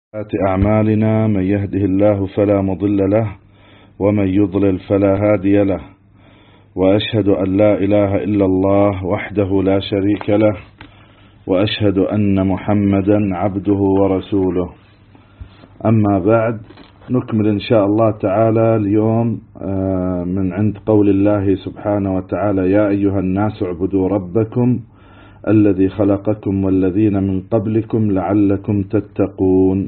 أعمالنا من يهده الله فلا مضل له ومن يضلل فلا هادي له، وأشهد أن لا إله إلا الله وحده لا شريك له، وأشهد أن محمدا عبده ورسوله. أما بعد، نكمل إن شاء الله تعالى اليوم من عند قول الله سبحانه وتعالى: يا أيها الناس اعبدوا ربكم الذي خلقكم والذين من قبلكم لعلكم تتقون.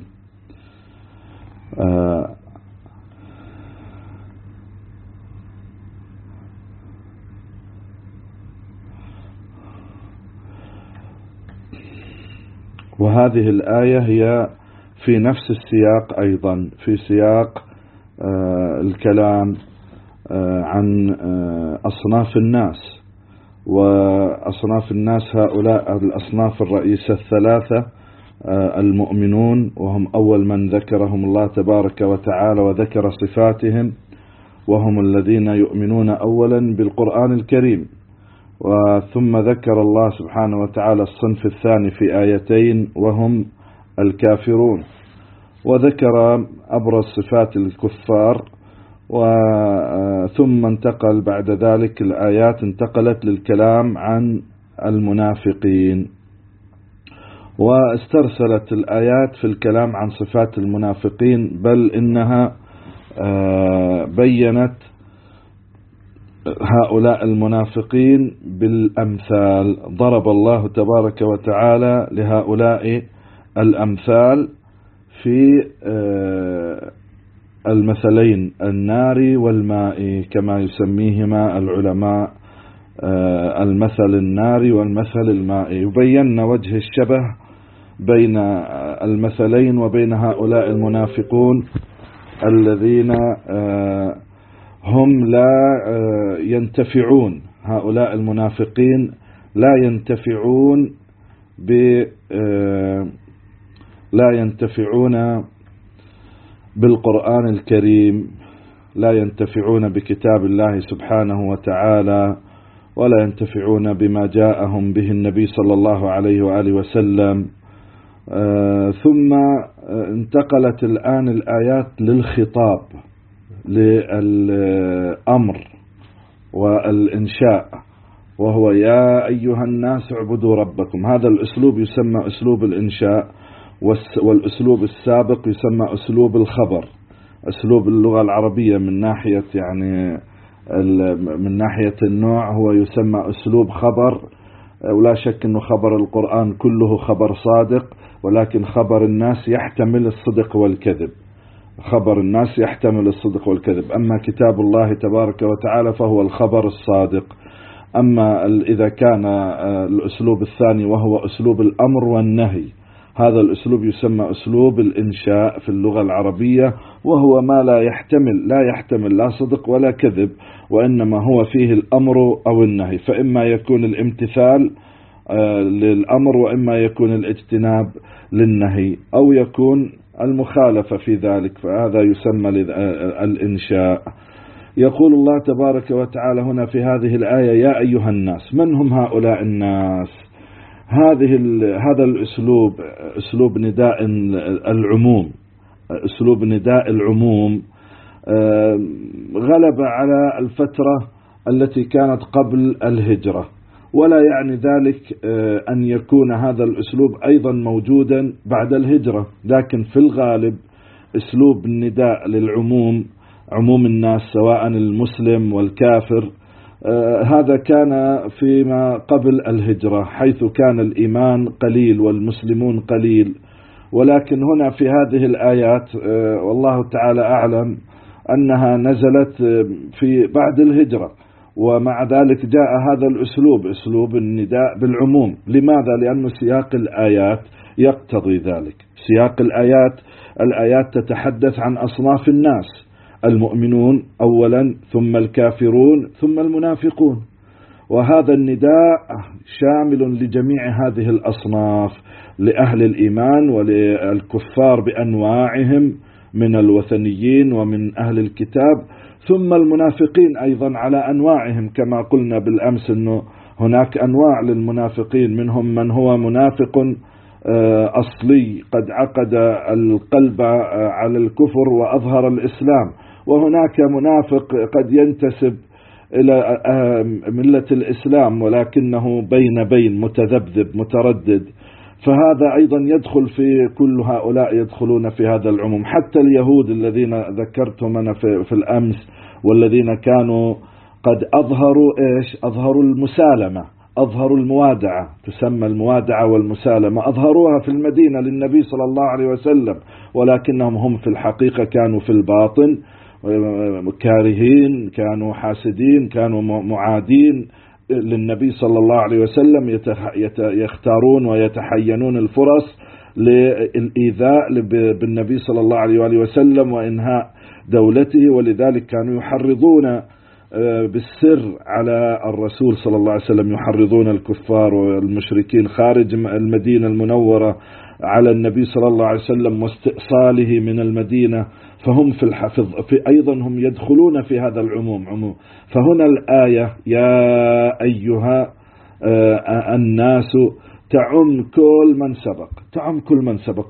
وهذه الآية هي في نفس السياق، أيضا في سياق الكلام عن أصناف الناس، وأصناف الناس هؤلاء الأصناف الرئيسة الثلاثة: المؤمنون، وهم أول من ذكرهم الله تبارك وتعالى وذكر صفاتهم، وهم الذين يؤمنون أولا بالقرآن الكريم. ثم ذكر الله سبحانه وتعالى الصنف الثاني في آيتين وهم الكافرون، وذكر أبرز صفات الكفار. ثم انتقل بعد ذلك الآيات انتقلت للكلام عن المنافقين، واسترسلت الآيات في الكلام عن صفات المنافقين، بل إنها بينت هؤلاء المنافقين بالأمثال. ضرب الله تبارك وتعالى لهؤلاء الأمثال في المثلين: النار والماء، كما يسميهما العلماء، المثل النار والمثل الماء. يبين وجه الشبه بين المثلين وبين هؤلاء المنافقون الذين هم لا ينتفعون. هؤلاء المنافقين لا ينتفعون بالقرآن الكريم، لا ينتفعون بكتاب الله سبحانه وتعالى، ولا ينتفعون بما جاءهم به النبي صلى الله عليه وآله وسلم. ثم انتقلت الآن الآيات للخطاب، للأمر والإنشاء، وهو يا أيها الناس اعبدوا ربكم. هذا الأسلوب يسمى أسلوب الإنشاء، والأسلوب السابق يسمى أسلوب الخبر. أسلوب اللغة العربية من ناحية من ناحية النوع هو يسمى أسلوب خبر، ولا شك أنه خبر القرآن كله خبر صادق، ولكن خبر الناس يحتمل الصدق والكذب. خبر الناس يحتمل الصدق والكذب. أما كتاب الله تبارك وتعالى فهو الخبر الصادق. أما إذا كان الأسلوب الثاني وهو أسلوب الأمر والنهي، هذا الأسلوب يسمى أسلوب الإنشاء في اللغة العربية، وهو ما لا يحتمل لا صدق ولا كذب، وإنما هو فيه الأمر أو النهي، فإما يكون الامتثال للأمر وإما يكون الاجتناب للنهي، أو يكون المخالفة في ذلك، فهذا يسمى الإنشاء. يقول الله تبارك وتعالى هنا في هذه الآية: يا أيها الناس. من هم هؤلاء الناس؟ هذا الأسلوب أسلوب نداء العموم، أسلوب نداء العموم غلب على الفترة التي كانت قبل الهجرة، ولا يعني ذلك أن يكون هذا الأسلوب أيضا موجودا بعد الهجرة، لكن في الغالب أسلوب النداء للعموم، عموم الناس سواء المسلم والكافر، هذا كان فيما قبل الهجرة، حيث كان الإيمان قليل والمسلمون قليل. ولكن هنا في هذه الآيات والله تعالى أعلم أنها نزلت في بعد الهجرة، ومع ذلك جاء هذا الأسلوب، أسلوب النداء بالعموم. لماذا؟ لأن سياق الآيات يقتضي ذلك. سياق الآيات تتحدث عن أصناف الناس: المؤمنون أولا، ثم الكافرون، ثم المنافقون. وهذا النداء شامل لجميع هذه الأصناف، لأهل الإيمان وللكفار بأنواعهم من الوثنيين ومن أهل الكتاب، ثم المنافقين أيضا على أنواعهم، كما قلنا بالأمس أنه هناك أنواع للمنافقين، منهم من هو منافق أصلي قد عقد القلب على الكفر وأظهر الإسلام، وهناك منافق قد ينتسب إلى ملة الإسلام ولكنه بين متذبذب متردد، فهذا أيضا يدخل في كل هؤلاء يدخلون في هذا العموم. حتى اليهود الذين ذكرتهم أنا في الأمس والذين كانوا قد أظهروا المسالمة، أظهروا الموادعة، تسمى الموادعة والمسالمة، أظهروها في المدينة للنبي صلى الله عليه وسلم، ولكنهم هم في الحقيقة كانوا في الباطن كارهين، كانوا حاسدين، كانوا معادين للنبي صلى الله عليه وسلم، يختارون ويتحينون الفرص للإيذاء بالنبي صلى الله عليه وسلم وإنهاء دولته، ولذلك كانوا يحرضون بالسر على الرسول صلى الله عليه وسلم، يحرضون الكفار والمشركين خارج المدينة المنورة على النبي صلى الله عليه وسلم واستئصاله من المدينة، فهم في الحفظ أيضا هم يدخلون في هذا العموم. فهنا الآية يا أيها الناس تعم كل من سبق،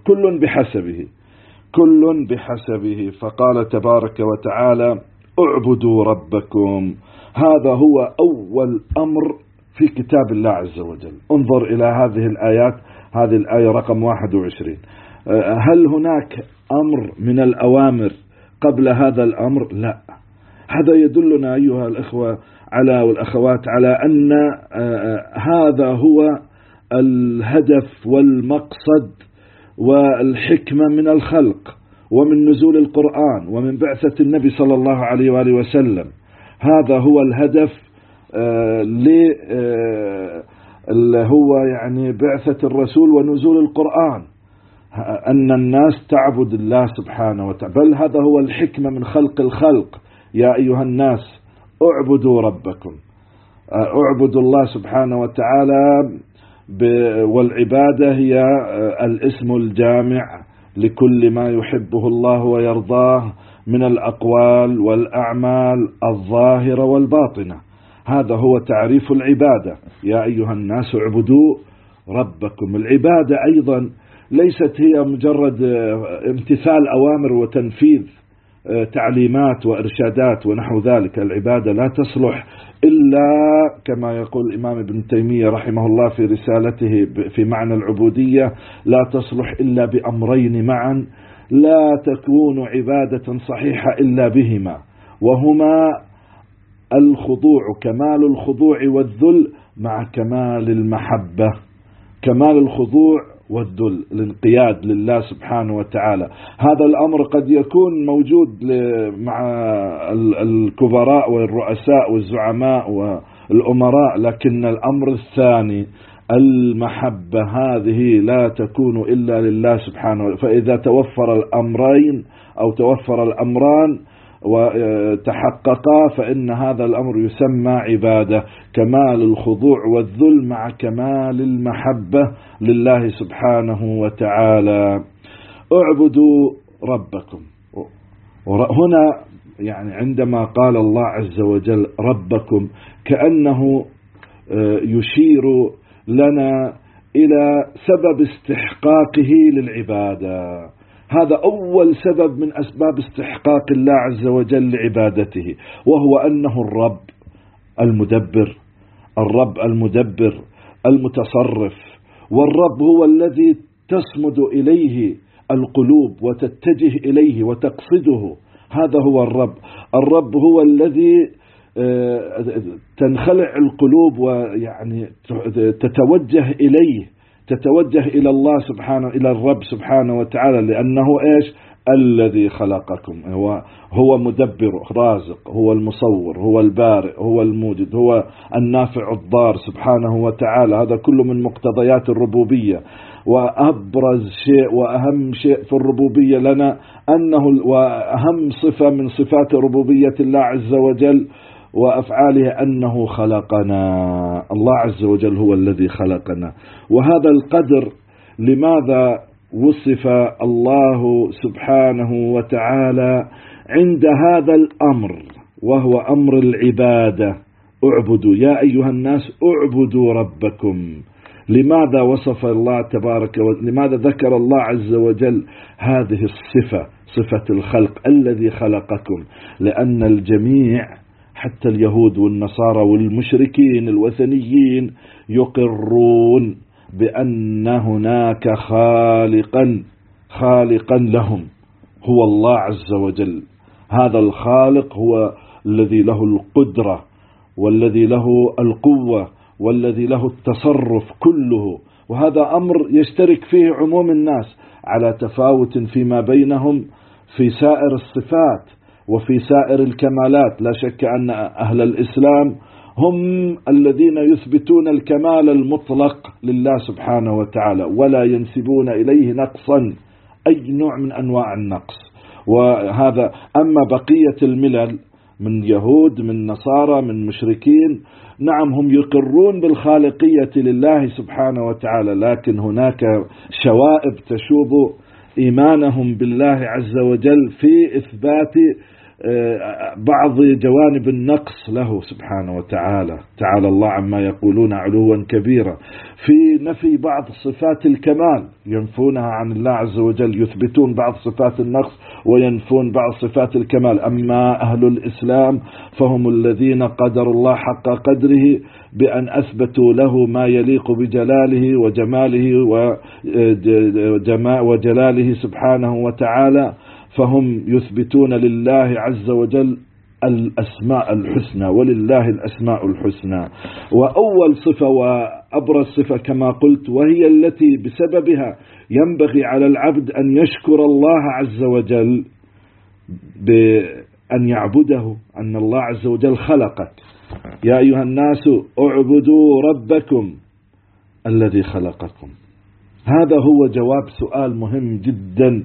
كل بحسبه. فقال تبارك وتعالى اعبدوا ربكم. هذا هو أول أمر في كتاب الله عز وجل. انظر إلى هذه الآيات، هذه الآية رقم 21. هل هناك أمر من الأوامر قبل هذا الأمر؟ لا. هذا يدلنا أيها الأخوة والأخوات على أن هذا هو الهدف والمقصد والحكمة من الخلق ومن نزول القرآن ومن بعثة النبي صلى الله عليه وآله وسلم. هذا هو الهدف هو يعني بعثة الرسول ونزول القرآن، أن الناس تعبد الله سبحانه وتعالى، بل هذا هو الحكمة من خلق الخلق. يا أيها الناس اعبدوا ربكم، اعبدوا الله سبحانه وتعالى، والعبادة هي الاسم الجامع لكل ما يحبه الله ويرضاه من الأقوال والأعمال الظاهرة والباطنة. هذا هو تعريف العبادة. يا أيها الناس اعبدوا ربكم. العبادة أيضا ليست هي مجرد امتثال أوامر وتنفيذ تعليمات وإرشادات ونحو ذلك. العبادة لا تصلح إلا كما يقول الإمام ابن تيمية رحمه الله في رسالته في معنى العبودية، لا تصلح إلا بأمرين معا، لا تكون عبادة صحيحة إلا بهما، وهما الخضوع، كمال الخضوع والذل مع كمال المحبة. كمال الخضوع والذل، الانقياد لله سبحانه وتعالى. هذا الأمر قد يكون موجود مع الكبراء والرؤساء والزعماء والأمراء، لكن الأمر الثاني المحبة هذه لا تكون إلا لله سبحانه وتعالى. فإذا توفر الأمرين أو توفر الأمران وتحققا فإن هذا الأمر يسمى عبادة، كمال الخضوع والذل مع كمال المحبة لله سبحانه وتعالى. اعبدوا ربكم. هنا يعني عندما قال الله عز وجل ربكم كأنه يشير لنا إلى سبب استحقاقه للعبادة. هذا أول سبب من أسباب استحقاق الله عز وجل لعبادته، وهو أنه الرب المدبر المتصرف. والرب هو الذي تصمد إليه القلوب وتتجه إليه وتقصده. هذا هو الرب هو الذي تنخلع القلوب ويعني تتوجه إليه، تتوجه إلى الله سبحانه، إلى الرب سبحانه وتعالى، لأنه إيش؟ الذي خلقكم. هو مدبر رازق، هو المصور، هو البارئ، هو الموجد، هو النافع الضار سبحانه وتعالى. هذا كله من مقتضيات الربوبية. وأبرز شيء وأهم شيء في الربوبية لنا وأهم صفة من صفات ربوبية الله عز وجل وأفعاله أنه خلقنا. الله عز وجل هو الذي خلقنا. وهذا القدر لماذا وصف الله سبحانه وتعالى عند هذا الأمر، وهو أمر العبادة؟ اعبدوا يا أيها الناس اعبدوا ربكم. لماذا وصف الله تبارك لماذا ذكر الله عز وجل هذه الصفة، صفة الخلق الذي خلقكم؟ لأن الجميع حتى اليهود والنصارى والمشركين الوثنيين يقرون بأن هناك خالقا لهم هو الله عز وجل. هذا الخالق هو الذي له القدرة والذي له القوة والذي له التصرف كله، وهذا أمر يشترك فيه عموم الناس على تفاوت فيما بينهم في سائر الصفات وفي سائر الكمالات. لا شك أن أهل الإسلام هم الذين يثبتون الكمال المطلق لله سبحانه وتعالى ولا ينسبون إليه نقصا، أي نوع من أنواع النقص. وهذا أما بقية الملل من يهود من نصارى من مشركين، نعم هم يقرون بالخالقية لله سبحانه وتعالى، لكن هناك شوائب تشوب إيمانهم بالله عز وجل في إثبات بعض جوانب النقص له سبحانه وتعالى. تعالى الله عما يقولون علوا كبيرا. في نفي بعض صفات الكمال ينفونها عن الله عز وجل، يثبتون بعض صفات النقص وينفون بعض صفات الكمال. أما أهل الإسلام فهم الذين قدروا الله حق قدره بأن أثبتوا له ما يليق بجلاله وجماله وجلاله سبحانه وتعالى، فهم يثبتون لله عز وجل الأسماء الحسنى، ولله الأسماء الحسنى. وأول صفة وأبرز صفة كما قلت، وهي التي بسببها ينبغي على العبد أن يشكر الله عز وجل بأن يعبده، أن الله عز وجل خلقك. يا أيها الناس اعبدوا ربكم الذي خلقكم. هذا هو جواب سؤال مهم جدا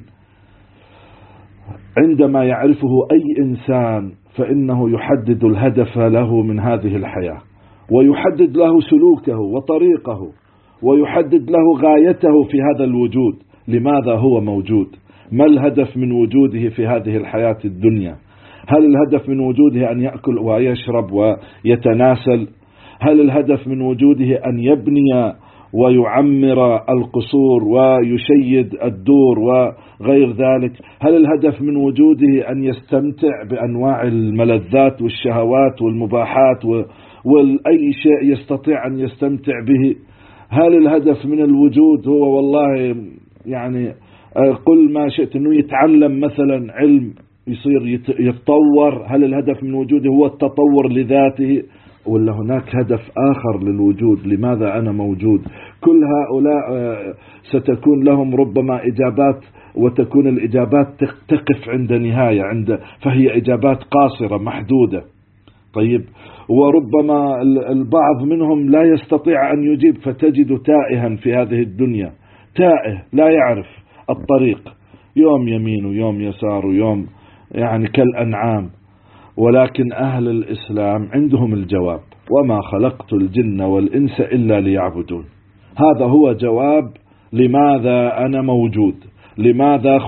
عندما يعرفه أي إنسان، فإنه يحدد الهدف له من هذه الحياة، ويحدد له سلوكه وطريقه، ويحدد له غايته في هذا الوجود. لماذا هو موجود؟ ما الهدف من وجوده في هذه الحياة الدنيا؟ هل الهدف من وجوده أن يأكل ويشرب ويتناسل؟ هل الهدف من وجوده أن يبني ويعمر القصور ويشيد الدور وغير ذلك؟ هل الهدف من وجوده أن يستمتع بأنواع الملذات والشهوات والمباحات وأي شيء يستطيع أن يستمتع به؟ هل الهدف من الوجود هو والله يعني قل ما شئت أنه يتعلم مثلا علم يصير يتطور؟ هل الهدف من وجوده هو التطور لذاته، ولا هناك هدف آخر للوجود؟ لماذا أنا موجود؟ كل هؤلاء ستكون لهم ربما إجابات، وتكون الإجابات تقف عند نهاية، فهي إجابات قاصرة محدودة. طيب، وربما البعض منهم لا يستطيع أن يجيب، فتجد تائها في هذه الدنيا، تائه لا يعرف الطريق، يوم يمين ويوم يسار ويوم يعني كالأنعام. ولكن أهل الإسلام عندهم الجواب: وما خلقت الجن والإنس إلا ليعبدون. هذا هو جواب لماذا أنا موجود، لماذا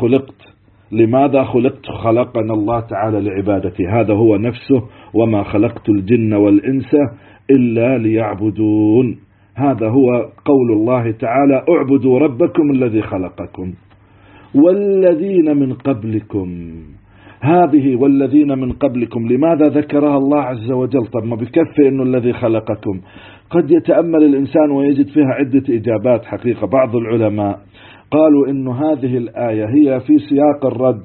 خلقت. خلقنا الله تعالى لعبادتي، هذا هو نفسه: وما خلقت الجن والإنس إلا ليعبدون. هذا هو قول الله تعالى: اعبدوا ربكم الذي خلقكم والذين من قبلكم. هذه والذين من قبلكم لماذا ذكرها الله عز وجل؟ طب ما بكفي أنه الذي خلقكم؟ قد يتأمل الإنسان ويجد فيها عدة إجابات حقيقة. بعض العلماء قالوا إن هذه الآية هي في سياق الرد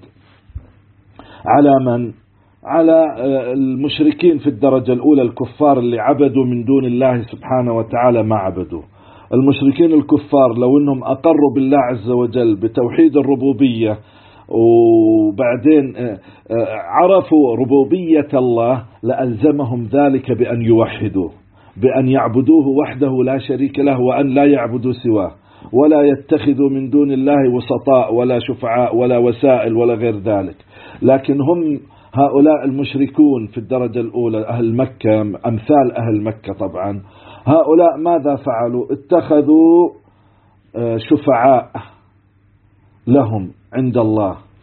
على من؟ على المشركين في الدرجة الأولى، الكفار اللي عبدوا من دون الله سبحانه وتعالى ما عبدوا. المشركين الكفار لو أنهم أقروا بالله عز وجل بتوحيد الربوبية، وبعدين عرفوا ربوبية الله، لألزمهم ذلك بأن يوحدوه، بأن يعبدوه وحده لا شريك له، وأن لا يعبدوا سواه، ولا يتخذوا من دون الله وسطاء ولا شفعاء ولا وسائل ولا غير ذلك. لكن هم هؤلاء المشركون في الدرجة الأولى أهل مكة، أمثال أهل مكة طبعا، هؤلاء ماذا فعلوا؟ اتخذوا شفعاء لهم عند الله،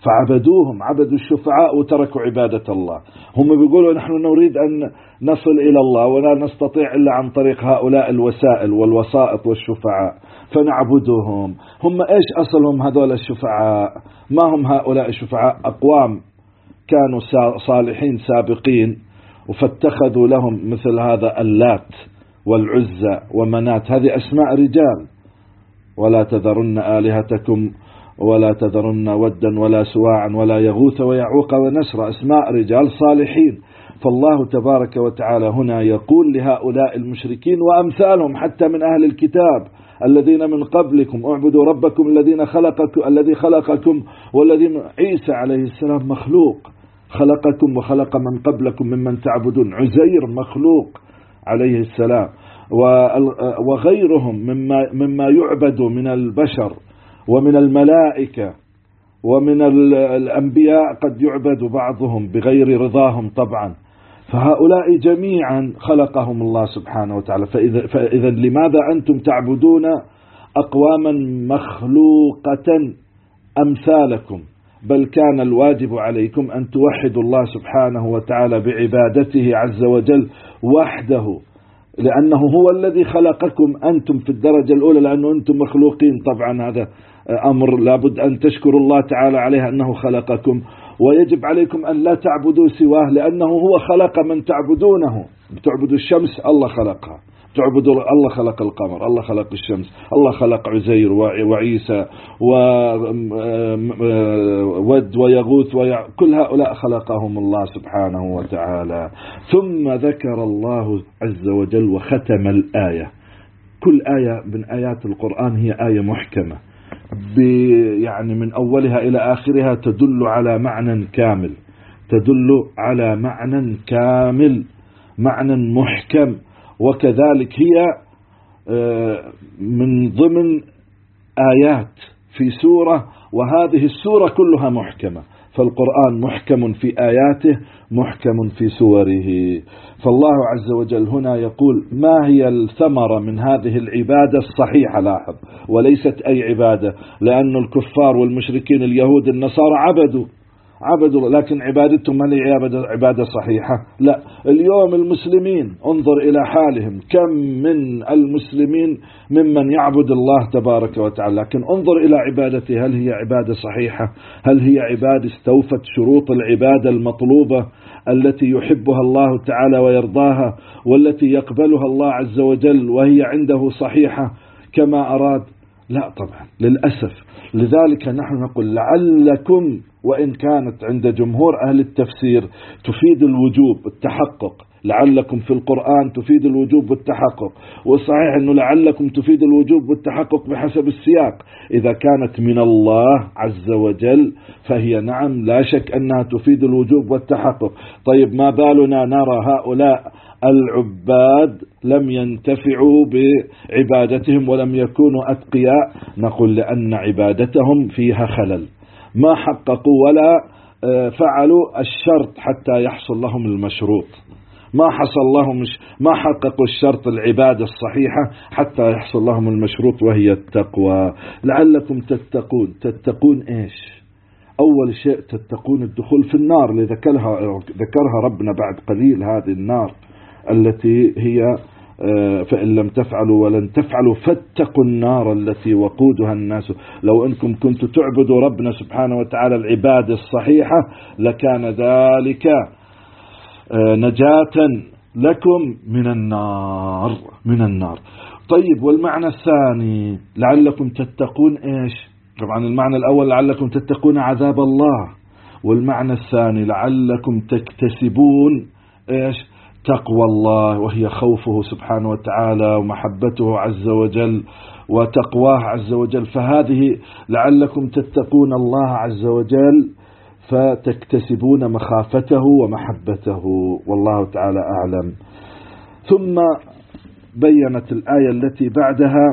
فعبدوهم، عبدوا الشفعاء وتركوا عبادة الله. هم بيقولوا نحن نريد أن نصل إلى الله ولا نستطيع إلا عن طريق هؤلاء الوسائل والوسائط والشفعاء فنعبدهم. هم إيش أصلهم هذول الشفعاء؟ ما هم هؤلاء الشفعاء؟ أقوام كانوا صالحين سابقين فاتخذوا لهم مثل هذا اللات والعزى ومنات، هذه أسماء رجال. ولا تذرن آلهتكم ولا تذرن ودا ولا سواعا ولا يغوث ويعوق ونسر، أسماء رجال صالحين. فالله تبارك وتعالى هنا يقول لهؤلاء المشركين وأمثالهم حتى من أهل الكتاب الذين من قبلكم اعبدوا ربكم الذي خلقكم والذي عيسى عليه السلام مخلوق، خلقكم وخلق من قبلكم ممن تعبدون. عزير مخلوق عليه السلام، وغيرهم مما يعبد من البشر ومن الملائكة ومن الأنبياء قد يعبد بعضهم بغير رضاهم طبعا. فهؤلاء جميعا خلقهم الله سبحانه وتعالى. فإذا لماذا أنتم تعبدون أقواما مخلوقة أمثالكم؟ بل كان الواجب عليكم أن توحدوا الله سبحانه وتعالى بعبادته عز وجل وحده، لأنه هو الذي خلقكم أنتم في الدرجة الأولى، لأنه أنتم مخلوقين. طبعا هذا أمر لابد أن تشكروا الله تعالى عليه أنه خلقكم، ويجب عليكم أن لا تعبدوا سواه لأنه هو خلق من تعبدونه. بتعبدوا الشمس الله خلقها، تعبدوا الله خلق القمر، الله خلق الشمس، الله خلق عزير وعيسى وود ويغوث كل هؤلاء خلقهم الله سبحانه وتعالى. ثم ذكر الله عز وجل وختم الآية. كل آية من آيات القرآن هي آية محكمة، يعني من أولها إلى آخرها تدل على معنى كامل، تدل على معنى كامل، معنى محكم. وكذلك هي من ضمن آيات في سورة، وهذه السورة كلها محكمة. فالقرآن محكم في آياته محكم في سوره. فالله عز وجل هنا يقول ما هي الثمرة من هذه العبادة الصحيحة؟ لاحظ، وليست أي عبادة، لأن الكفار والمشركين اليهود النصارى عبدوا لكن عبادتهم هل هي عبادة صحيحة؟ لا. اليوم المسلمين انظر إلى حالهم، كم من المسلمين ممن يعبد الله تبارك وتعالى، لكن انظر إلى عبادته، هل هي عبادة صحيحة؟ هل هي عبادة استوفت شروط العبادة المطلوبة التي يحبها الله تعالى ويرضاها، والتي يقبلها الله عز وجل وهي عنده صحيحة كما أراد؟ لا طبعا للأسف. لذلك نحن نقول لعلكم، وإن كانت عند جمهور أهل التفسير تفيد الوجوب التحقق، لعلكم في القرآن تفيد الوجوب والتحقق، والصحيح أنه لعلكم تفيد الوجوب والتحقق بحسب السياق. إذا كانت من الله عز وجل فهي نعم لا شك أنها تفيد الوجوب والتحقق. طيب ما بالنا نرى هؤلاء العباد لم ينتفعوا بعبادتهم ولم يكونوا أتقياء؟ نقول لأن عبادتهم فيها خلل، ما حققوا ولا فعلوا الشرط حتى يحصل لهم المشروط، ما حققوا الشرط العبادة الصحيحة حتى يحصل لهم المشروط وهي التقوى. لعلكم تتقون إيش؟ أول شيء تتقون الدخول في النار اللي ذكرها ربنا بعد قليل، هذه النار التي هي فإن لم تفعلوا ولن تفعلوا فاتقوا النار التي وقودها الناس. لو أنكم كنتوا تعبدوا ربنا سبحانه وتعالى العبادة الصحيحة لكان ذلك نجاة لكم من النار. طيب والمعنى الثاني لعلكم تتقون إيش؟ طبعا المعنى الأول لعلكم تتقون عذاب الله، والمعنى الثاني لعلكم تكتسبون إيش؟ تقوى الله، وهي خوفه سبحانه وتعالى ومحبته عز وجل وتقواه عز وجل. فهذه لعلكم تتقون الله عز وجل فتكتسبون مخافته ومحبته، والله تعالى أعلم. ثم بينت الآية التي بعدها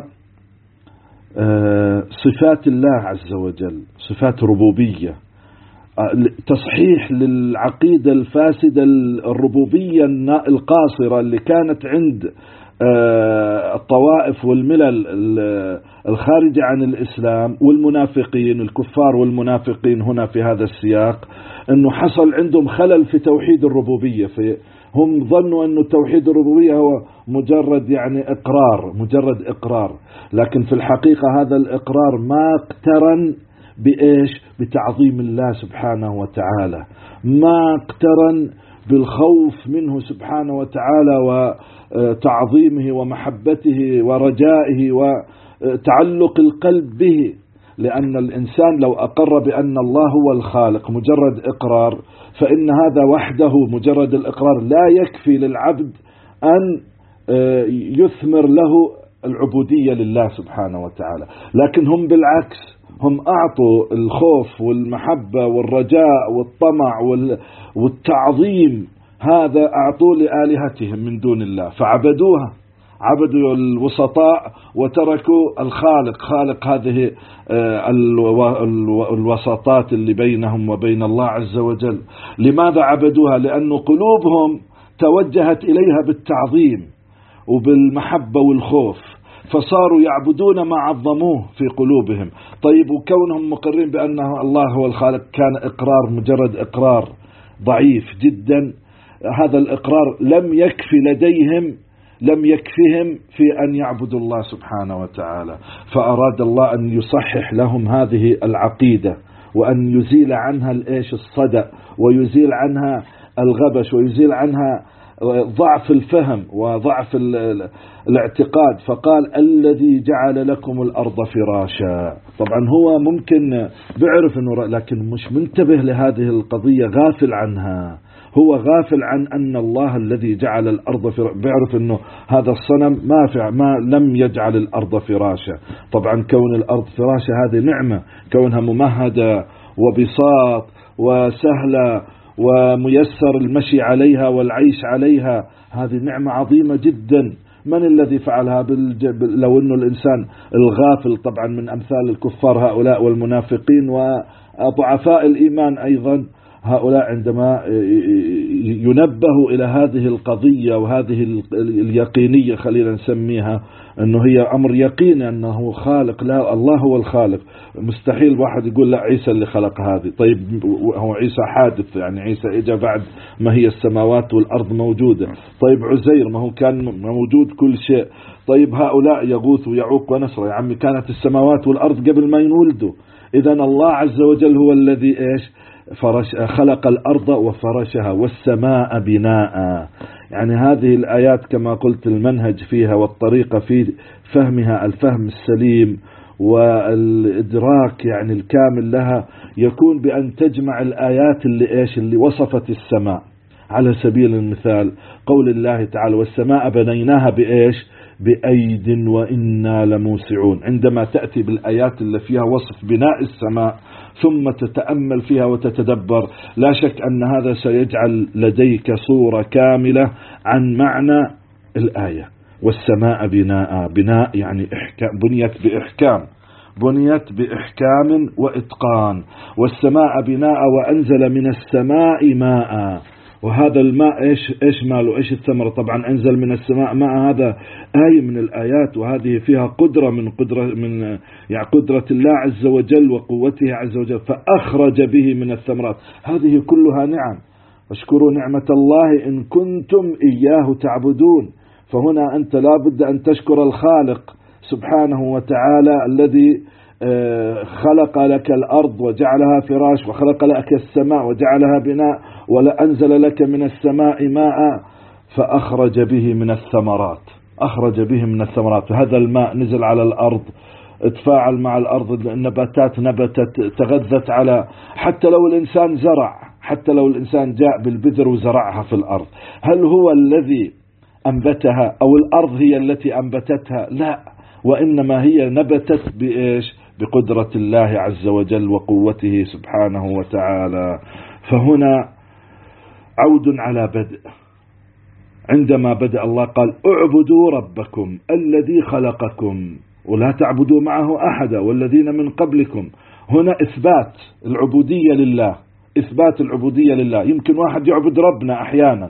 صفات الله عز وجل، صفات ربوبية، تصحيح للعقيدة الفاسدة الربوبية القاصرة اللي كانت عند الطوائف والملل الخارجة عن الإسلام والمنافقين الكفار والمنافقين هنا في هذا السياق، أنه حصل عندهم خلل في توحيد الربوبية. هم ظنوا أنه توحيد الربوبية هو مجرد يعني مجرد إقرار، لكن في الحقيقة هذا الإقرار ما اقترن بإيش؟ بتعظيم الله سبحانه وتعالى، ما اقترن بالخوف منه سبحانه وتعالى وتعظيمه ومحبته ورجائه وتعلق القلب به. لأن الإنسان لو أقر بأن الله هو الخالق مجرد إقرار، فإن هذا وحده مجرد الإقرار لا يكفي للعبد أن يثمر له العبودية لله سبحانه وتعالى. لكن هم بالعكس، هم أعطوا الخوف والمحبة والرجاء والطمع والتعظيم، هذا أعطوه لآلهتهم من دون الله فعبدوها، عبدوا الوسطاء وتركوا الخالق، خالق هذه الوسطات اللي بينهم وبين الله عز وجل. لماذا عبدوها؟ لأن قلوبهم توجهت إليها بالتعظيم وبالمحبة والخوف، فصاروا يعبدون ما عظموه في قلوبهم. طيب، وكونهم مقرين بأنه الله هو الخالق كان إقرار مجرد إقرار ضعيف جدا. هذا الإقرار لم يكفهم في أن يعبدوا الله سبحانه وتعالى، فأراد الله أن يصحح لهم هذه العقيدة وأن يزيل عنها الصدأ، ويزيل عنها الغبش، ويزيل عنها ضعف الفهم وضعف الاعتقاد. فقال الذي جعل لكم الأرض فراشا. طبعا هو ممكن بيعرف انه، لكن مش منتبه لهذه القضية، غافل عنها. هو غافل عن أن الله الذي جعل الأرض فراشا، بيعرف أنه هذا الصنم ما لم يجعل الأرض فراشا. طبعا كون الأرض فراشا هذه نعمة، كونها ممهدة وبساط وسهلة وميسر المشي عليها والعيش عليها، هذه نعمة عظيمة جدا. من الذي فعلها؟ لو أنه الإنسان الغافل، طبعا من أمثال الكفار هؤلاء والمنافقين وضعفاء الإيمان أيضا، هؤلاء عندما ينبهوا إلى هذه القضية وهذه اليقينية، خلينا نسميها أنه هي أمر يقين أنه خالق، لا الله هو الخالق. مستحيل واحد يقول لا عيسى اللي خلق هذه. طيب، هو عيسى حادث، يعني عيسى إجا بعد ما هي السماوات والأرض موجودة. طيب، عزير ما هو كان موجود كل شيء. طيب، هؤلاء يغوث ويعوق ونسر، يا عمي كانت السماوات والأرض قبل ما ينولدوا. إذن الله عز وجل هو الذي خلق الأرض وفرشها والسماء بناء. يعني هذه الآيات كما قلت المنهج فيها والطريقة في فهمها الفهم السليم والإدراك يعني الكامل لها يكون بأن تجمع الآيات اللي وصفت السماء. على سبيل المثال قول الله تعالى والسماء بنيناها بأيد وإنا لموسعون. عندما تأتي بالآيات اللي فيها وصف بناء السماء ثم تتأمل فيها وتتدبر، لا شك أن هذا سيجعل لديك صورة كاملة عن معنى الآية. والسماء بناء يعني بنيت بإحكام وإتقان. والسماء بناء وأنزل من السماء ماء. وهذا الماء إيش ماله؟ إيش الثمرة؟ طبعا أنزل من السماء ماء، هذا آية من الآيات، وهذه فيها قدرة من يعني قدرة الله عز وجل وقوته عز وجل، فأخرج به من الثمرات. هذه كلها نعم. اشكروا نعمة الله إن كنتم إياه تعبدون. فهنا أنت لا بد أن تشكر الخالق سبحانه وتعالى الذي خلق لك الأرض وجعلها فراش، وخلق لك السماء وجعلها بناء، وأنزل لك من السماء ماء فأخرج به من الثمرات. هذا الماء نزل على الأرض، اتفاعل مع الأرض، النباتات نبتت، تغذت على، حتى لو الإنسان جاء بالبذر وزرعها في الأرض، هل هو الذي أنبتها أو الأرض هي التي أنبتتها؟ لا، وإنما هي نبتت بقدرة الله عز وجل وقوته سبحانه وتعالى. فهنا عود على بدء. عندما بدأ الله قال اعبدوا ربكم الذي خلقكم ولا تعبدوا معه أحدا والذين من قبلكم. هنا إثبات العبودية لله. يمكن واحد يعبد ربنا أحيانا،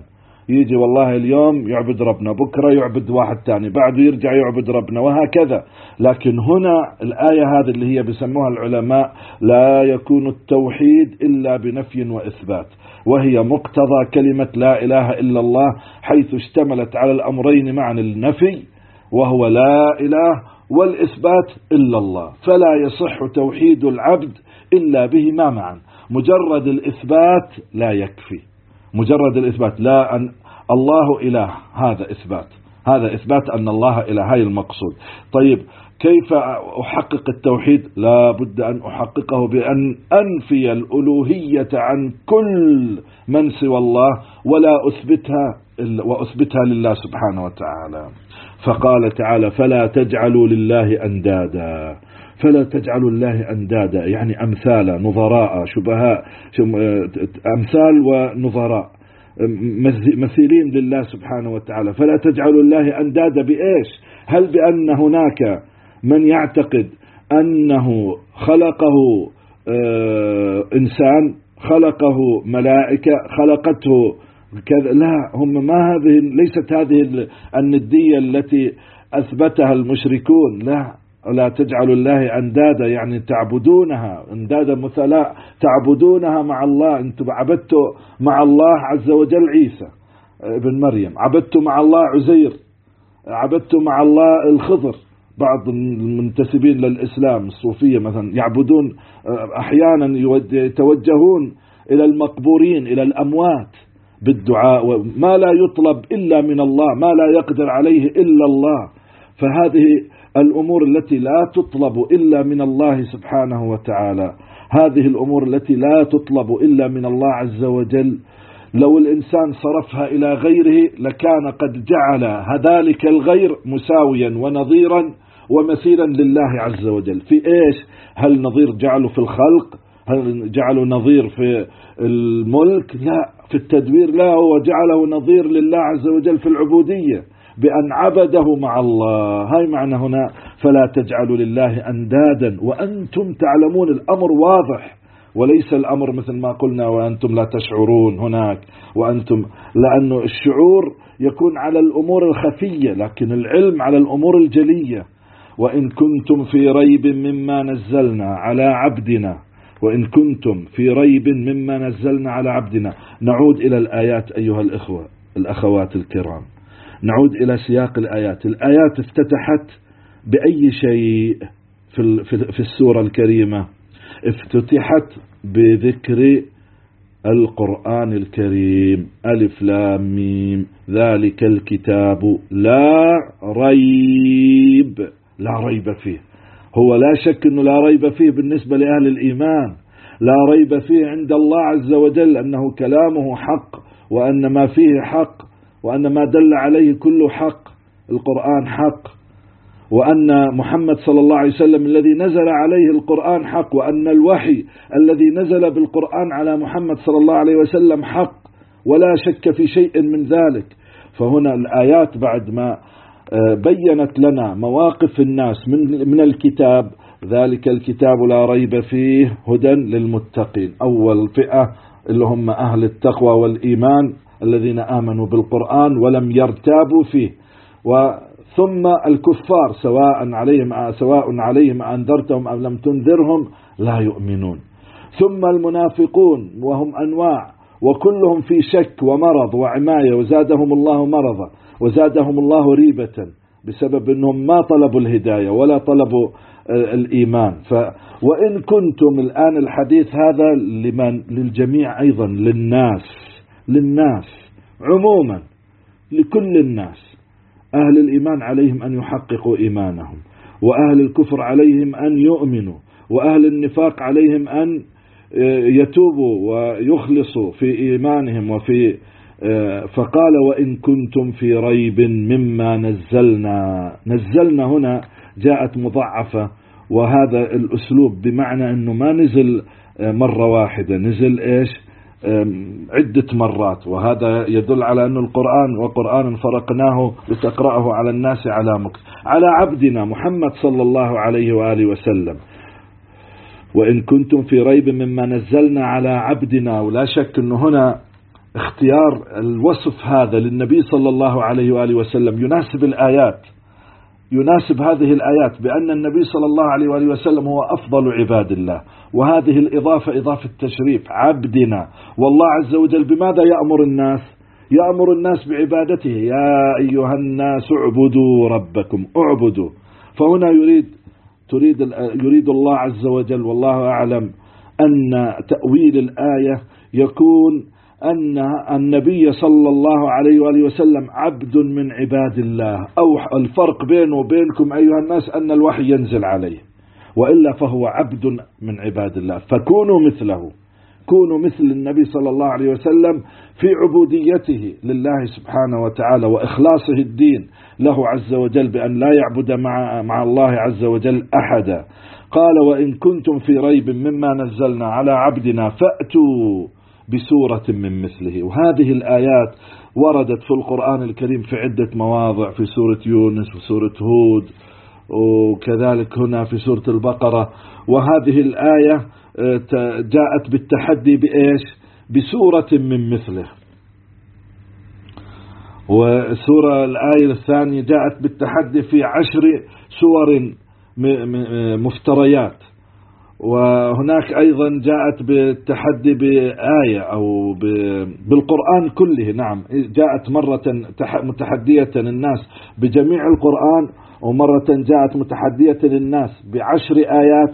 يجي والله اليوم يعبد ربنا، بكرة يعبد واحد تاني، بعده يرجع يعبد ربنا، وهكذا. لكن هنا الآية هذه اللي هي بيسموها العلماء لا يكون التوحيد إلا بنفي وإثبات، وهي مقتضى كلمة لا إله إلا الله، حيث اشتملت على الأمرين معا، النفي وهو لا إله، والإثبات إلا الله. فلا يصح توحيد العبد إلا بهما معا. مجرد الإثبات لا يكفي، مجرد الإثبات لا أن الله إله، هذا إثبات أن الله إله، هاي المقصود. طيب كيف أحقق التوحيد؟ لا بد أن أحققه بأن أنفي الألوهية عن كل من سوى الله، وأثبتها لله سبحانه وتعالى. فقال تعالى فلا تجعلوا لله أندادا. فلا تجعلوا الله أندادا يعني أمثال، نظراء، شبهاء، أمثال ونظراء، مثيلين لله سبحانه وتعالى. فلا تجعلوا الله أندادا بإيش؟ هل بأن هناك من يعتقد أنه خلقه إنسان، خلقه ملائكة، خلقته كذا؟ لا، هم ما هذه، ليست هذه الندية التي أثبتها المشركون. لا تجعلوا الله أندادا يعني تعبدونها أندادا مثلاء، تعبدونها مع الله. أنتم عبدتوا مع الله عز وجل عيسى ابن مريم، عبدتوا مع الله عزير، عبدتوا مع الله الخضر. بعض المنتسبين للإسلام الصوفية مثلا يعبدون، أحيانا يتوجهون إلى المقبورين، إلى الأموات بالدعاء، ما لا يطلب إلا من الله، ما لا يقدر عليه إلا الله. فهذه الأمور التي لا تطلب إلا من الله سبحانه وتعالى، هذه الأمور التي لا تطلب إلا من الله عز وجل، لو الإنسان صرفها إلى غيره لكان قد جعل ذلك الغير مساويا ونظيرا ومثيلا لله عز وجل. في إيش؟ هل نظير جعله في الخلق؟ هل جعله نظير في الملك؟ لا. في التدبير؟ لا، هو جعله نظير لله عز وجل في العبودية بأن عبده مع الله. هاي معنى هنا فلا تجعلوا لله أندادا وأنتم تعلمون. الأمر واضح، وليس الأمر مثل ما قلنا وأنتم لا تشعرون هناك، وأنتم، لأنه الشعور يكون على الأمور الخفية، لكن العلم على الأمور الجلية. وإن كنتم في ريب مما نزلنا على عبدنا، وإن كنتم في ريب مما نزلنا على عبدنا. نعود إلى الآيات أيها الإخوة الأخوات الكرام، نعود إلى سياق الآيات. الآيات افتتحت بأي شيء في السورة الكريمة؟ افتتحت بذكر القرآن الكريم، ألف لام ميم، ذلك الكتاب لا ريب فيه. هو لا شك أنه لا ريب فيه بالنسبة لأهل الإيمان، لا ريب فيه عند الله عز وجل، أنه كلامه حق، وأن ما فيه حق، وأن ما دل عليه كله حق، القرآن حق، وأن محمد صلى الله عليه وسلم الذي نزل عليه القرآن حق، وأن الوحي الذي نزل بالقرآن على محمد صلى الله عليه وسلم حق، ولا شك في شيء من ذلك. فهنا الآيات بعد ما بيّنت لنا مواقف الناس من الكتاب، ذلك الكتاب لا ريب فيه هدى للمتقين، أول فئة اللي هم أهل التقوى والإيمان الذين آمنوا بالقرآن ولم يرتابوا فيه، ثم الكفار سواء عليهم أنذرتهم أم لم تنذرهم لا يؤمنون، ثم المنافقون وهم أنواع، وكلهم في شك ومرض وعماية، وزادهم الله مرضا وزادهم الله ريبة بسبب أنهم ما طلبوا الهداية ولا طلبوا الإيمان. وإن كنتم الآن الحديث هذا لمن؟ للجميع أيضا، للناس عموما، لكل الناس. أهل الإيمان عليهم أن يحققوا إيمانهم، وأهل الكفر عليهم أن يؤمنوا، وأهل النفاق عليهم أن يتوبوا ويخلصوا في إيمانهم وفي فقال وإن كنتم في ريب مما نزلنا هنا جاءت مضاعفة، وهذا الأسلوب بمعنى أنه ما نزل مرة واحدة، نزل إيش؟ عدة مرات. وهذا يدل على أن القرآن وقرآن فرقناه لتقرأه على الناس على عبدنا محمد صلى الله عليه وآله وسلم. وإن كنتم في ريب مما نزلنا على عبدنا، ولا شك أنه هنا اختيار الوصف هذا للنبي صلى الله عليه وآله وسلم يناسب الآيات، يناسب هذه الآيات بأن النبي صلى الله عليه وآله وسلم هو أفضل عباد الله، وهذه الإضافة إضافة تشريف عبدنا. والله عز وجل بماذا يأمر الناس؟ يأمر الناس بعبادته، يا أيها الناس اعبدوا ربكم، اعبدوا. فهنا يريد الله عز وجل والله أعلم أن تأويل الآية يكون أن النبي صلى الله عليه وآله وسلم عبد من عباد الله، أو الفرق بينه وبينكم أيها الناس أن الوحي ينزل عليه، وإلا فهو عبد من عباد الله. فكونوا مثله، كونوا مثل النبي صلى الله عليه وسلم في عبوديته لله سبحانه وتعالى وإخلاصه الدين له عز وجل بأن لا يعبد مع الله عز وجل أحدا. قال وإن كنتم في ريب مما نزلنا على عبدنا فأتوا بسورة من مثله. وهذه الآيات وردت في القرآن الكريم في عدة مواضع، في سورة يونس وسورة هود وكذلك هنا في سورة البقرة. وهذه الآية جاءت بالتحدي بإيش؟ بسورة من مثله. وسورة الآية الثانية جاءت بالتحدي في 10 سور مفتريات. وهناك أيضا جاءت بالتحدي بآية أو بالقرآن كله. نعم، جاءت مرة متحدية الناس بجميع القرآن، ومرة جاءت متحدية للناس ب10 آيات،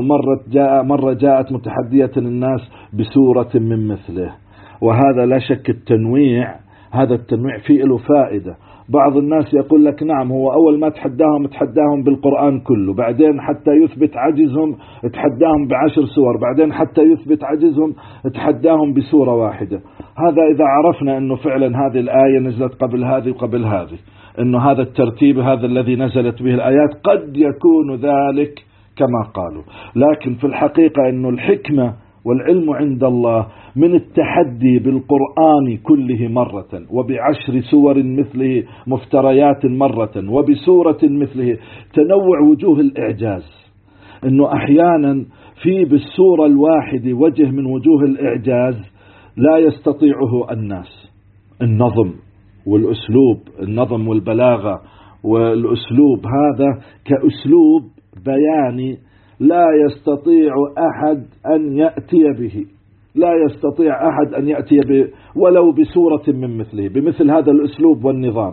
ومرة جاءت متحدية للناس بسورة من مثله. وهذا لا شك التنويع، هذا التنويع فيه له فائدة. بعض الناس يقول لك نعم، هو أول ما تحداهم بالقرآن كله، بعدين حتى يثبت عجزهم تحداهم ب10 سور، بعدين حتى يثبت عجزهم تحداهم بسورة واحدة. هذا إذا عرفنا أنه فعلا هذه الآية نزلت قبل هذه وقبل هذه، أنه هذا الترتيب هذا الذي نزلت به الآيات قد يكون ذلك كما قالوا. لكن في الحقيقة أنه الحكمة والعلم عند الله من التحدي بالقرآن كله مرة، وب10 سور مثله مفتريات مرة، وبسورة مثله، تنوع وجوه الإعجاز. أنه أحيانا في بالسورة الواحدة وجه من وجوه الإعجاز لا يستطيعه الناس. النظم والأسلوب، النظم والبلاغة والأسلوب هذا كأسلوب بياني لا يستطيع أحد أن يأتي به، لا يستطيع أحد أن يأتي به ولو بسورة من مثله، بمثل هذا الأسلوب والنظام.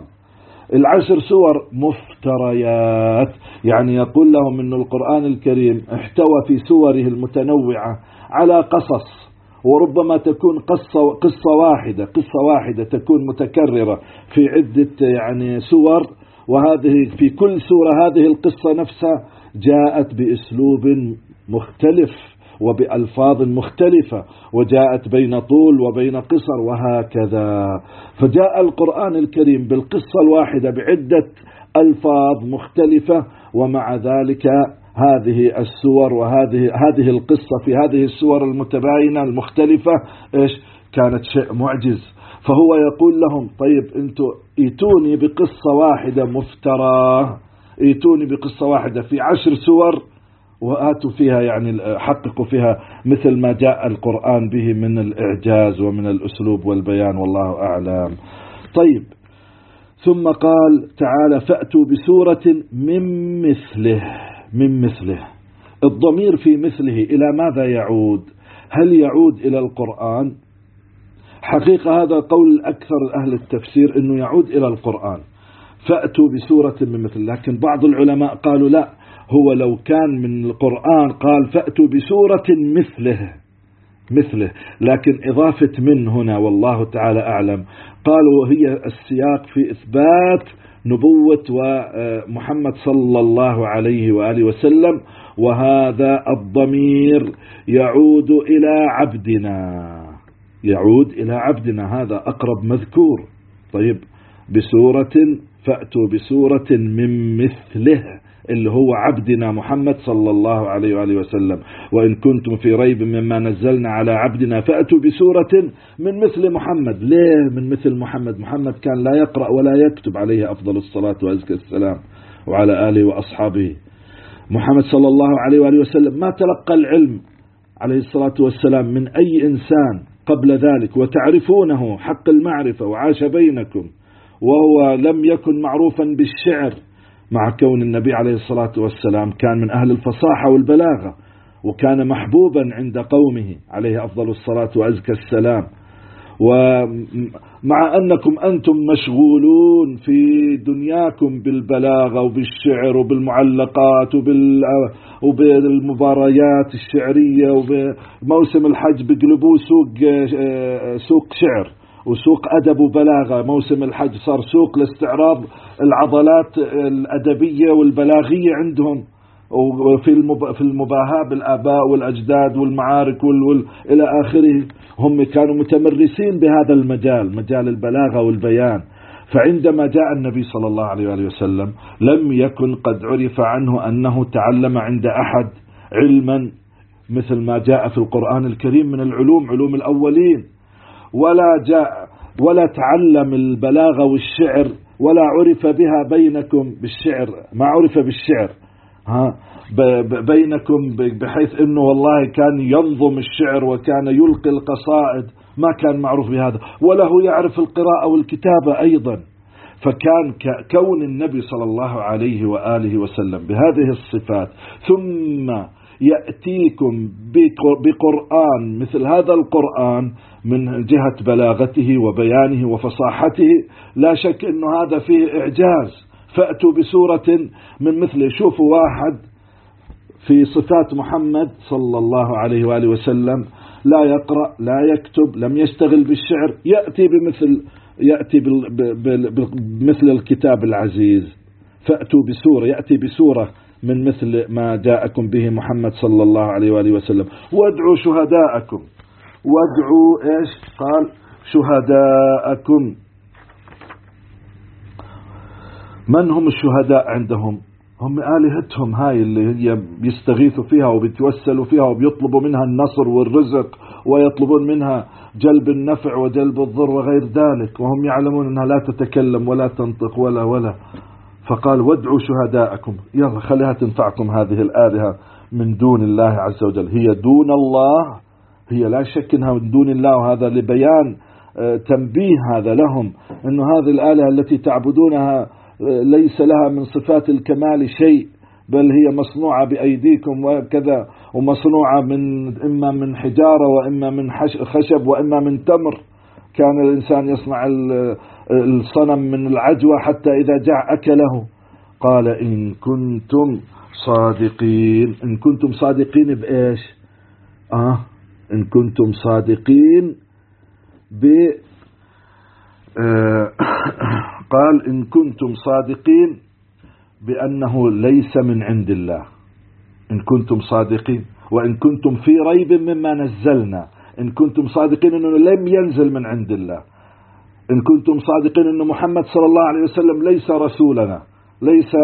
10 سور مفتريات، يعني يقول لهم أن القرآن الكريم احتوى في سوره المتنوعة على قصص، وربما تكون قصة واحدة تكون متكررة في عدة يعني سور، وهذه في كل سورة هذه القصة نفسها جاءت بأسلوب مختلف وبألفاظ مختلفة، وجاءت بين طول وبين قصر وهكذا. فجاء القرآن الكريم بالقصة الواحدة بعدة ألفاظ مختلفة، ومع ذلك هذه السور وهذه القصة في هذه السور المتباينة المختلفة إيش كانت شيء معجز. فهو يقول لهم طيب أنتوا ائتوني بقصة واحدة مفترى، ائتوني بقصة واحدة في 10 سور وآتوا فيها، يعني حققوا فيها مثل ما جاء القرآن به من الإعجاز ومن الأسلوب والبيان، والله أعلم. طيب، ثم قال تعالى فأتوا بسورة من مثله. الضمير في مثله إلى ماذا يعود؟ هل يعود إلى القرآن؟ حقيقة هذا قول أكثر أهل التفسير أنه يعود إلى القرآن، فأتوا بسورة من مثله. لكن بعض العلماء قالوا لا، هو لو كان من القرآن قال فأتوا بسورة مثله، لكن إضافة من هنا والله تعالى أعلم. قالوا هي السياق في إثبات نبوة ومحمد صلى الله عليه وآله وسلم، وهذا الضمير يعود إلى عبدنا، هذا أقرب مذكور. طيب، فأتوا بسورة من مثله اللي هو عبدنا محمد صلى الله عليه وآله وسلم. وإن كنتم في ريب مما نزلنا على عبدنا فأتوا بسورة من مثل محمد. ليه من مثل محمد؟ محمد كان لا يقرأ ولا يكتب عليه أفضل الصلاة وأزكى السلام، وعلى آله وأصحابه. محمد صلى الله عليه وآله وسلم ما تلقى العلم عليه الصلاة والسلام من أي إنسان قبل ذلك وتعرفونه حق المعرفة وعاش بينكم، وهو لم يكن معروفا بالشعر، مع كون النبي عليه الصلاة والسلام كان من أهل الفصاحة والبلاغة، وكان محبوبا عند قومه عليه أفضل الصلاة وأزكى السلام. ومع أنكم أنتم مشغولون في دنياكم بالبلاغة وبالشعر وبالمعلقات وبالمباريات الشعرية، وبموسم الحج بقلبوه سوق شعر وسوق أدب وبلاغة. موسم الحج صار سوق لاستعراض العضلات الأدبية والبلاغية عندهم، وفي المباهاة بالآباء والأجداد والمعارك إلى آخره. هم كانوا متمرسين بهذا المجال، مجال البلاغة والبيان. فعندما جاء النبي صلى الله عليه وآله وسلم لم يكن قد عرف عنه أنه تعلم عند أحد علما مثل ما جاء في القرآن الكريم من العلوم، علوم الأولين، ولا تعلم البلاغة والشعر، ولا عرف بها بينكم بالشعر، ما عرف بالشعر بينكم، بحيث انه والله كان ينظم الشعر وكان يلقي القصائد، ما كان معروف بهذا، وله يعرف القراءة والكتابة أيضا. فكان كون النبي صلى الله عليه وآله وسلم بهذه الصفات ثم يأتيكم بقرآن مثل هذا القرآن من جهة بلاغته وبيانه وفصاحته، لا شك أنه هذا فيه إعجاز. فأتوا بسورة من مثله. شوفوا واحد في صفات محمد صلى الله عليه وآله وسلم لا يقرأ لا يكتب، لم يشتغل بالشعر، يأتي بمثل الكتاب العزيز. فأتوا بسورة، يأتي بسورة من مثل ما جاءكم به محمد صلى الله عليه وآله وسلم. وادعوا شهداءكم، وادعوا إيش قال؟ شهداءكم. من هم الشهداء عندهم؟ هم آلهتهم هاي اللي هي بيستغيثوا فيها وبيتوسلوا فيها وبيطلبوا منها النصر والرزق، ويطلبون منها جلب النفع وجلب الضر وغير ذلك، وهم يعلمون أنها لا تتكلم ولا تنطق ولا. فقال وادعوا شهداءكم، يلا خليها تنفعكم هذه الآلهة من دون الله عز وجل. هي دون الله، هي لا شك أنها من دون الله، وهذا لبيان تنبيه هذا لهم، أن هذه الآلهة التي تعبدونها ليس لها من صفات الكمال شيء، بل هي مصنوعة بأيديكم وكذا، ومصنوعة إما من حجارة وإما من خشب وإما من تمر. كان الإنسان يصنع الصنم من العجوة حتى إذا جاع أكله. قال إن كنتم صادقين. إن كنتم صادقين بإيش؟ إن كنتم صادقين قال إن كنتم صادقين بأنه ليس من عند الله. إن كنتم صادقين، وإن كنتم في ريب مما نزلنا. إن كنتم صادقين أنه لم ينزل من عند الله. إن كنتم صادقين أن محمد صلى الله عليه وسلم ليس رسولنا، ليس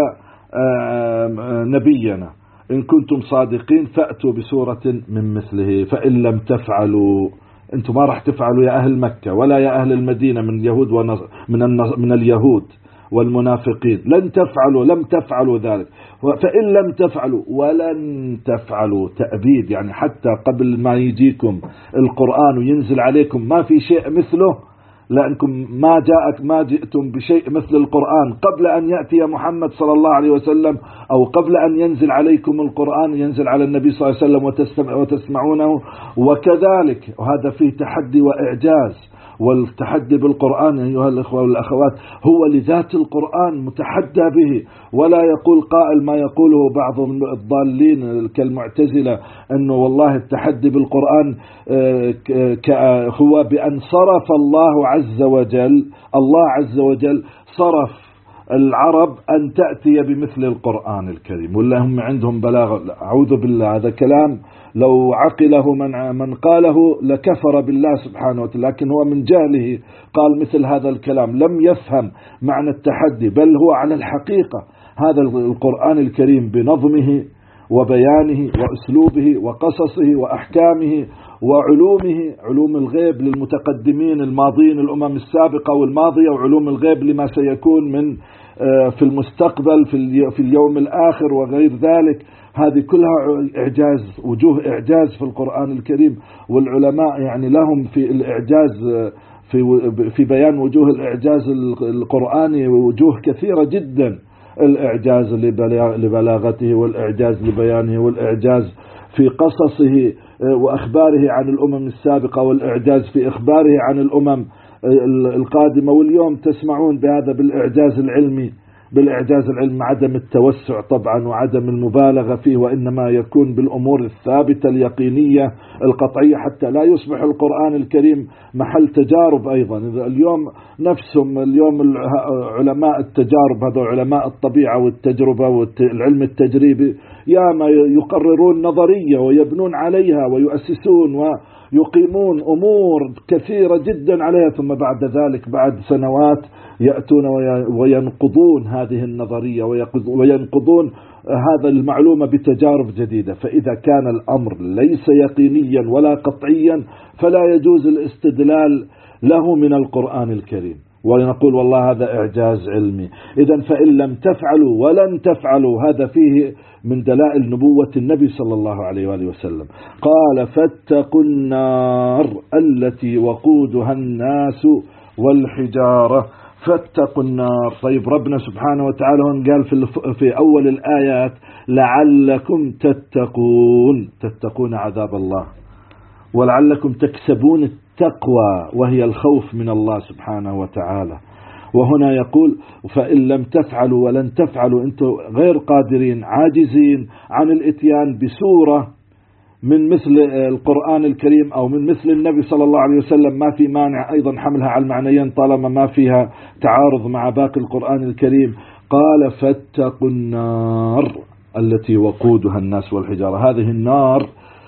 نبينا. إن كنتم صادقين فأتوا بسورة من مثله. فإن لم تفعلوا، أنتم ما راح تفعلوا يا أهل مكة ولا يا أهل المدينة من يهود من اليهود والمنافقين، لم تفعلوا ذلك. فإن لم تفعلوا ولن تفعلوا، تأبيد، يعني حتى قبل ما يجيكم القرآن وينزل عليكم ما في شيء مثله، لأنكم ما جئتم بشيء مثل القرآن قبل أن يأتي محمد صلى الله عليه وسلم، أو قبل أن ينزل عليكم القرآن، ينزل على النبي صلى الله عليه وسلم وتسمعونه. وكذلك وهذا فيه تحدي وإعجاز. والتحدي بالقرآن أيها الأخوة والأخوات هو لذات القرآن متحدى به، ولا يقول قائل ما يقوله بعض الضالين كالمعتزلة أنه والله التحدي بالقرآن هو بأن صرف الله عز وجل صرف العرب أن تأتي بمثل القرآن الكريم، ولا هم عندهم بلاغة. أعوذ بالله، هذا كلام لو عقله من قاله لكفر بالله سبحانه وتعالى، لكن هو من جهله قال مثل هذا الكلام، لم يفهم معنى التحدي، بل هو على الحقيقة هذا القرآن الكريم بنظمه وبيانه وأسلوبه وقصصه وأحكامه وعلومه، علوم الغيب للمتقدمين الماضين الأمم السابقة والماضية، وعلوم الغيب لما سيكون من في المستقبل في اليوم الآخر وغير ذلك. هذه كلها إعجاز، وجوه إعجاز في القرآن الكريم. والعلماء يعني لهم في الإعجاز في بيان وجوه الإعجاز القرآني وجوه كثيرة جدا. الإعجاز لبلاغته، والإعجاز لبيانه، والإعجاز في قصصه وأخباره عن الأمم السابقة، والإعجاز في إخباره عن الأمم القادمة. واليوم تسمعون بهذا بالإعجاز العلمي. بالإعجاز العلمي عدم التوسع طبعا وعدم المبالغة فيه، وإنما يكون بالأمور الثابتة اليقينية القطعية، حتى لا يصبح القرآن الكريم محل تجارب أيضا. اليوم نفسهم علماء التجارب، هذا علماء الطبيعة والتجربة والعلم التجريبي، ياما يقررون نظرية ويبنون عليها ويؤسسون ويقيمون أمور كثيرة جدا عليها، ثم بعد ذلك بعد سنوات يأتون وينقضون هذه النظرية وينقضون هذا المعلومة بتجارب جديدة. فإذا كان الأمر ليس يقينيا ولا قطعيا فلا يجوز الاستدلال له من القرآن الكريم، ونقول والله هذا إعجاز علمي. إذن فإن لم تفعلوا ولن تفعلوا، هذا فيه من دلائل نبوة النبي صلى الله عليه وآله وسلم. قال فاتقوا النار التي وقودها الناس والحجارة. فاتقوا النار. طيب ربنا سبحانه وتعالى قال في أول الآيات لعلكم تتقون عذاب الله، ولعلكم تكسبون التقوى وهي الخوف من الله سبحانه وتعالى. وهنا يقول فإن لم تفعلوا ولن تفعلوا، أنتم غير قادرين عاجزين عن الاتيان بسورة من مثل القرآن الكريم أو من مثل النبي صلى الله عليه وسلم. ما في مانع أيضا حملها على المعنيين طالما ما فيها تعارض مع باقي القرآن الكريم. قال فاتقوا النار التي وقودها الناس والحجارة. هذه النار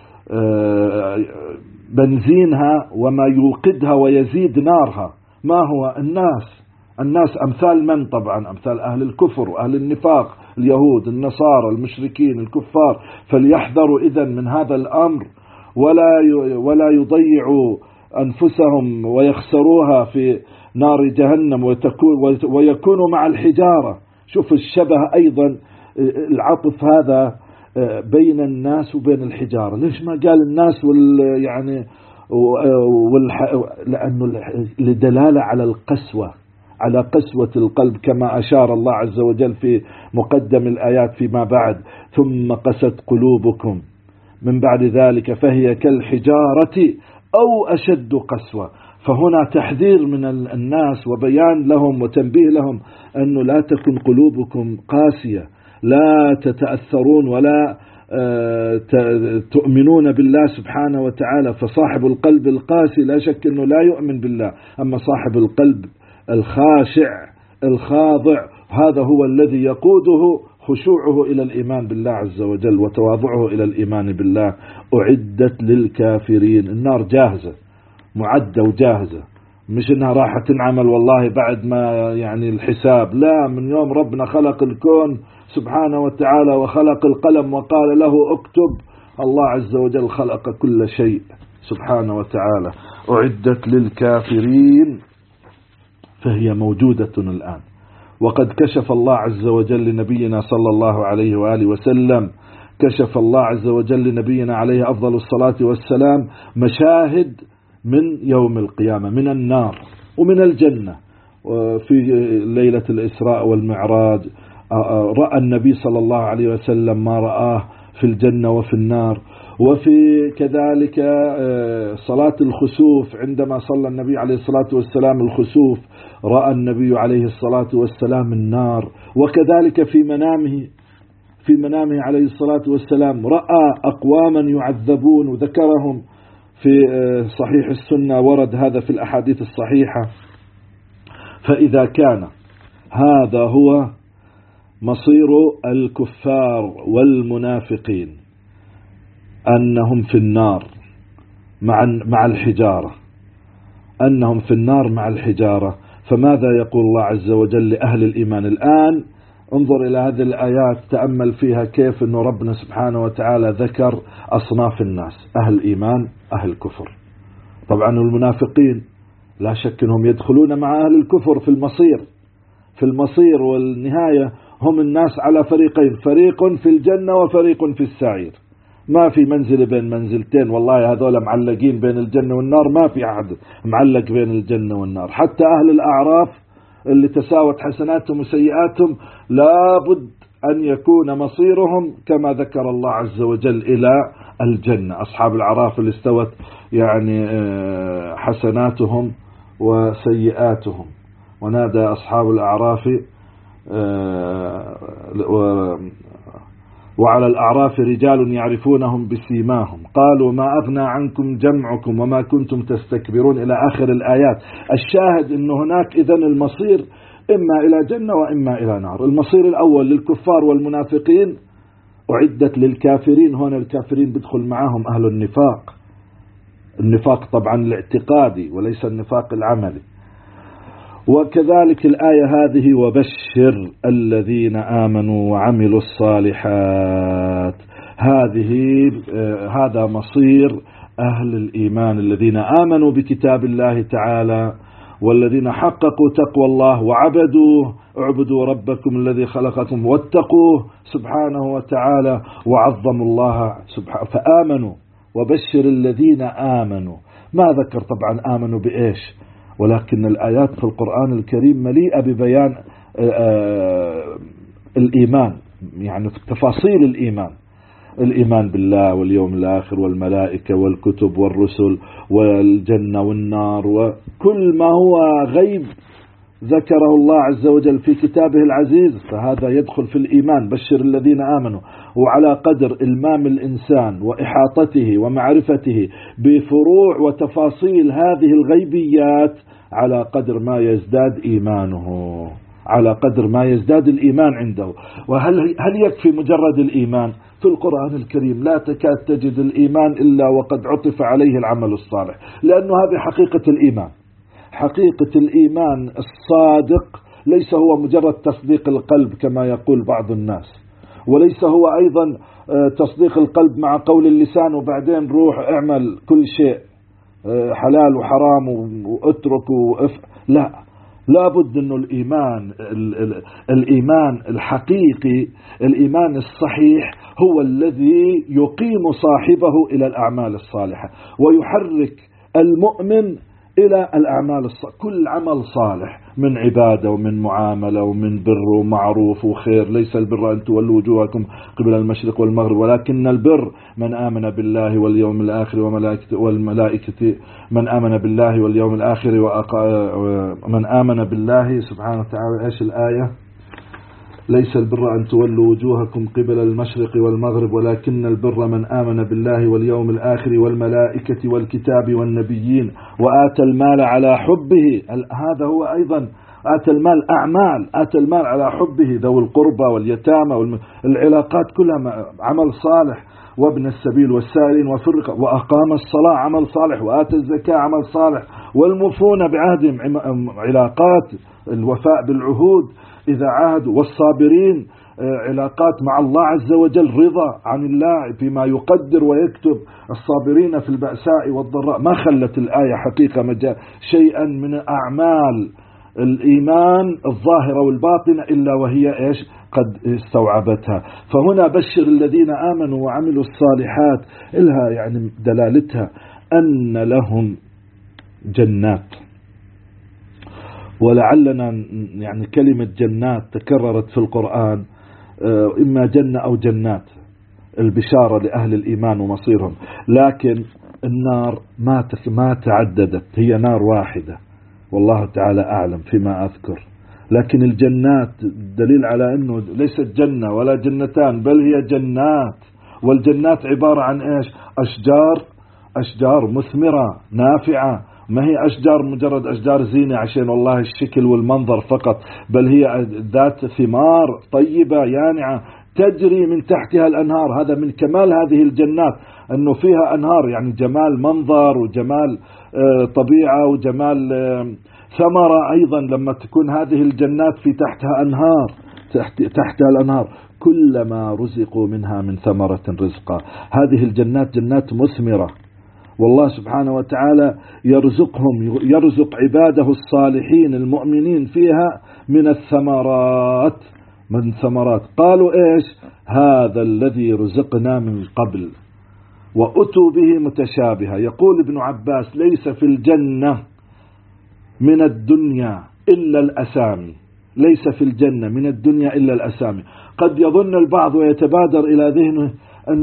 بنزينها وما يوقدها ويزيد نارها ما هو؟ الناس أمثال من؟ طبعا أمثال أهل الكفر وأهل النفاق، اليهود النصارى المشركين الكفار. فليحذروا إذن من هذا الأمر ولا يضيعوا أنفسهم ويخسروها في نار جهنم ويكونوا مع الحجارة. شوف الشبه أيضا، العطف هذا بين الناس وبين الحجارة. ليش ما قال الناس لأنه لدلالة على القسوة، على قسوة القلب، كما أشار الله عز وجل في مقدم الآيات فيما بعد: ثم قست قلوبكم من بعد ذلك فهي كالحجارة أو أشد قسوة. فهنا تحذير من الناس وبيان لهم وتنبيه لهم أنه لا تكن قلوبكم قاسية، لا تتأثرون ولا تؤمنون بالله سبحانه وتعالى. فصاحب القلب القاسي لا شك أنه لا يؤمن بالله، أما صاحب القلب الخاشع الخاضع هذا هو الذي يقوده خشوعه إلى الإيمان بالله عز وجل وتواضعه إلى الإيمان بالله. أعدت للكافرين. النار جاهزة، معدة وجاهزة، مش إنها راح تنعمل والله بعد ما الحساب، لا، من يوم ربنا خلق الكون سبحانه وتعالى وخلق القلم وقال له اكتب، الله عز وجل خلق كل شيء سبحانه وتعالى. أعدت للكافرين، فهي موجودة الآن. وقد كشف الله عز وجل لنبينا صلى الله عليه وآله وسلم، كشف الله عز وجل لنبينا عليه أفضل الصلاة والسلام مشاهد من يوم القيامة، من النار ومن الجنة. في ليلة الإسراء والمعراج رأى النبي صلى الله عليه وسلم ما رآه في الجنة وفي النار. وفي كذلك صلاة الخسوف، عندما صلى النبي عليه الصلاة والسلام الخسوف رأى النبي عليه الصلاة والسلام النار. وكذلك في منامه عليه الصلاة والسلام رأى أقواما يعذبون، وذكرهم في صحيح السنة، ورد هذا في الأحاديث الصحيحة. فإذا كان هذا هو مصير الكفار والمنافقين، أنهم في النار مع الحجارة، أنهم في النار مع الحجارة، فماذا يقول الله عز وجل لأهل الإيمان الآن؟ انظر إلى هذه الآيات، تأمل فيها كيف أن ربنا سبحانه وتعالى ذكر أصناف الناس: أهل إيمان، أهل كفر. طبعا المنافقين لا شك أنهم يدخلون مع أهل الكفر في المصير والنهاية. هم الناس على فريقين: فريق في الجنة وفريق في السعير. ما في منزل بين منزلتين، والله هذول معلقين بين الجنة والنار، ما في أحد معلق بين الجنة والنار. حتى أهل الأعراف اللي تساوت حسناتهم وسيئاتهم لابد أن يكون مصيرهم كما ذكر الله عز وجل إلى الجنة. أصحاب الأعراف اللي استوت يعني حسناتهم وسيئاتهم. ونادى أصحاب الأعراف وعلى الأعراف رجال يعرفونهم بسيماهم قالوا ما أغنى عنكم جمعكم وما كنتم تستكبرون إلى آخر الآيات. الشاهد أن هناك إذن المصير إما إلى جنة وإما إلى نار. المصير الأول للكفار والمنافقين أعدت للكافرين. هنا الكافرين بدخل معهم أهل النفاق طبعا الاعتقادي وليس النفاق العملي. وكذلك الآية هذه: وبشر الذين آمنوا وعملوا الصالحات. هذا مصير أهل الإيمان الذين آمنوا بكتاب الله تعالى، والذين حققوا تقوى الله وعبدوه. اعبدوا ربكم الذي خلقكم واتقوه سبحانه وتعالى وعظموا الله سبحانه فآمنوا. وبشر الذين آمنوا، ما ذكر طبعا آمنوا بإيش، ولكن الآيات في القرآن الكريم مليئة ببيان الإيمان، يعني في تفاصيل الإيمان بالله واليوم الآخر والملائكة والكتب والرسل والجنة والنار وكل ما هو غيب ذكره الله عز وجل في كتابه العزيز، فهذا يدخل في الإيمان. بشر الذين آمنوا. وعلى قدر إلمام الإنسان وإحاطته ومعرفته بفروع وتفاصيل هذه الغيبيات على قدر ما يزداد إيمانه، على قدر ما يزداد الإيمان عنده. وهل يكفي مجرد الإيمان؟ في القرآن الكريم لا تكاد تجد الإيمان إلا وقد عطف عليه العمل الصالح، لأنه هذه حقيقة الإيمان. حقيقة الإيمان الصادق ليس هو مجرد تصديق القلب كما يقول بعض الناس، وليس هو أيضا تصديق القلب مع قول اللسان وبعدين روح اعمل كل شيء حلال وحرام واترك لا بد أنه الإيمان الحقيقي، الإيمان الصحيح هو الذي يقيم صاحبه إلى الأعمال الصالحة ويحرك المؤمن إلى الأعمال الصالحة. كل عمل صالح من عبادة ومن معاملة ومن بر ومعروف وخير. ليس البر أن تولوا وجوهكم قبل المشرق والمغرب ولكن البر من آمن بالله واليوم الآخر والملائكة من آمن بالله واليوم الآخر ومن آمن بالله سبحانه وتعالى. إيش الآية؟ ليس البر أن تولوا وجوهكم قبل المشرق والمغرب ولكن البر من آمن بالله واليوم الآخر والملائكة والكتاب والنبيين وآتى المال على حبه. هذا هو أيضا آتى المال أعمال، آتى المال على حبه ذوي القربى واليتامى العلاقات كلها عمل صالح. وابن السبيل والسائلين وفرق وأقام الصلاة عمل صالح، وآتى الزكاة عمل صالح، والموفون بعهدهم علاقات الوفاء بالعهود إذا عاهدوا، والصابرين علاقات مع الله عز وجل، رضا عن الله فيما يقدر ويكتب، الصابرين في البأساء والضراء. ما خلت الآية حقيقة مجال شيئا من أعمال الإيمان الظاهرة والباطنة إلا وهي إيش قد استوعبتها. فهنا بشر الذين آمنوا وعملوا الصالحات إلها يعني دلالتها أن لهم جنات. ولعلنا يعني كلمة جنات تكررت في القرآن، إما جنة أو جنات، البشارة لأهل الإيمان ومصيرهم. لكن النار ما تعددت، هي نار واحدة والله تعالى أعلم فيما أذكر. لكن الجنات دليل على أنه ليست جنة ولا جنتان، بل هي جنات. والجنات عبارة عن إيش؟ أشجار مثمرة نافعة، ما هي أشجار مجرد أشجار زينة عشان والله الشكل والمنظر فقط، بل هي ذات ثمار طيبة يانعة تجري من تحتها الأنهار. هذا من كمال هذه الجنات أنه فيها أنهار، يعني جمال منظر وجمال طبيعة وجمال ثمرة. أيضا لما تكون هذه الجنات في تحتها أنهار تحتها الأنهار كلما رزقوا منها من ثمرة رزقا. هذه الجنات جنات مثمرة، والله سبحانه وتعالى يرزق عباده الصالحين المؤمنين فيها من الثمرات. قالوا إيش؟ هذا الذي رزقنا من قبل وأتوا به متشابها. يقول ابن عباس: ليس في الجنة من الدنيا إلا الأسامي، ليس في الجنة من الدنيا إلا الأسامي. قد يظن البعض ويتبادر إلى ذهنه أنه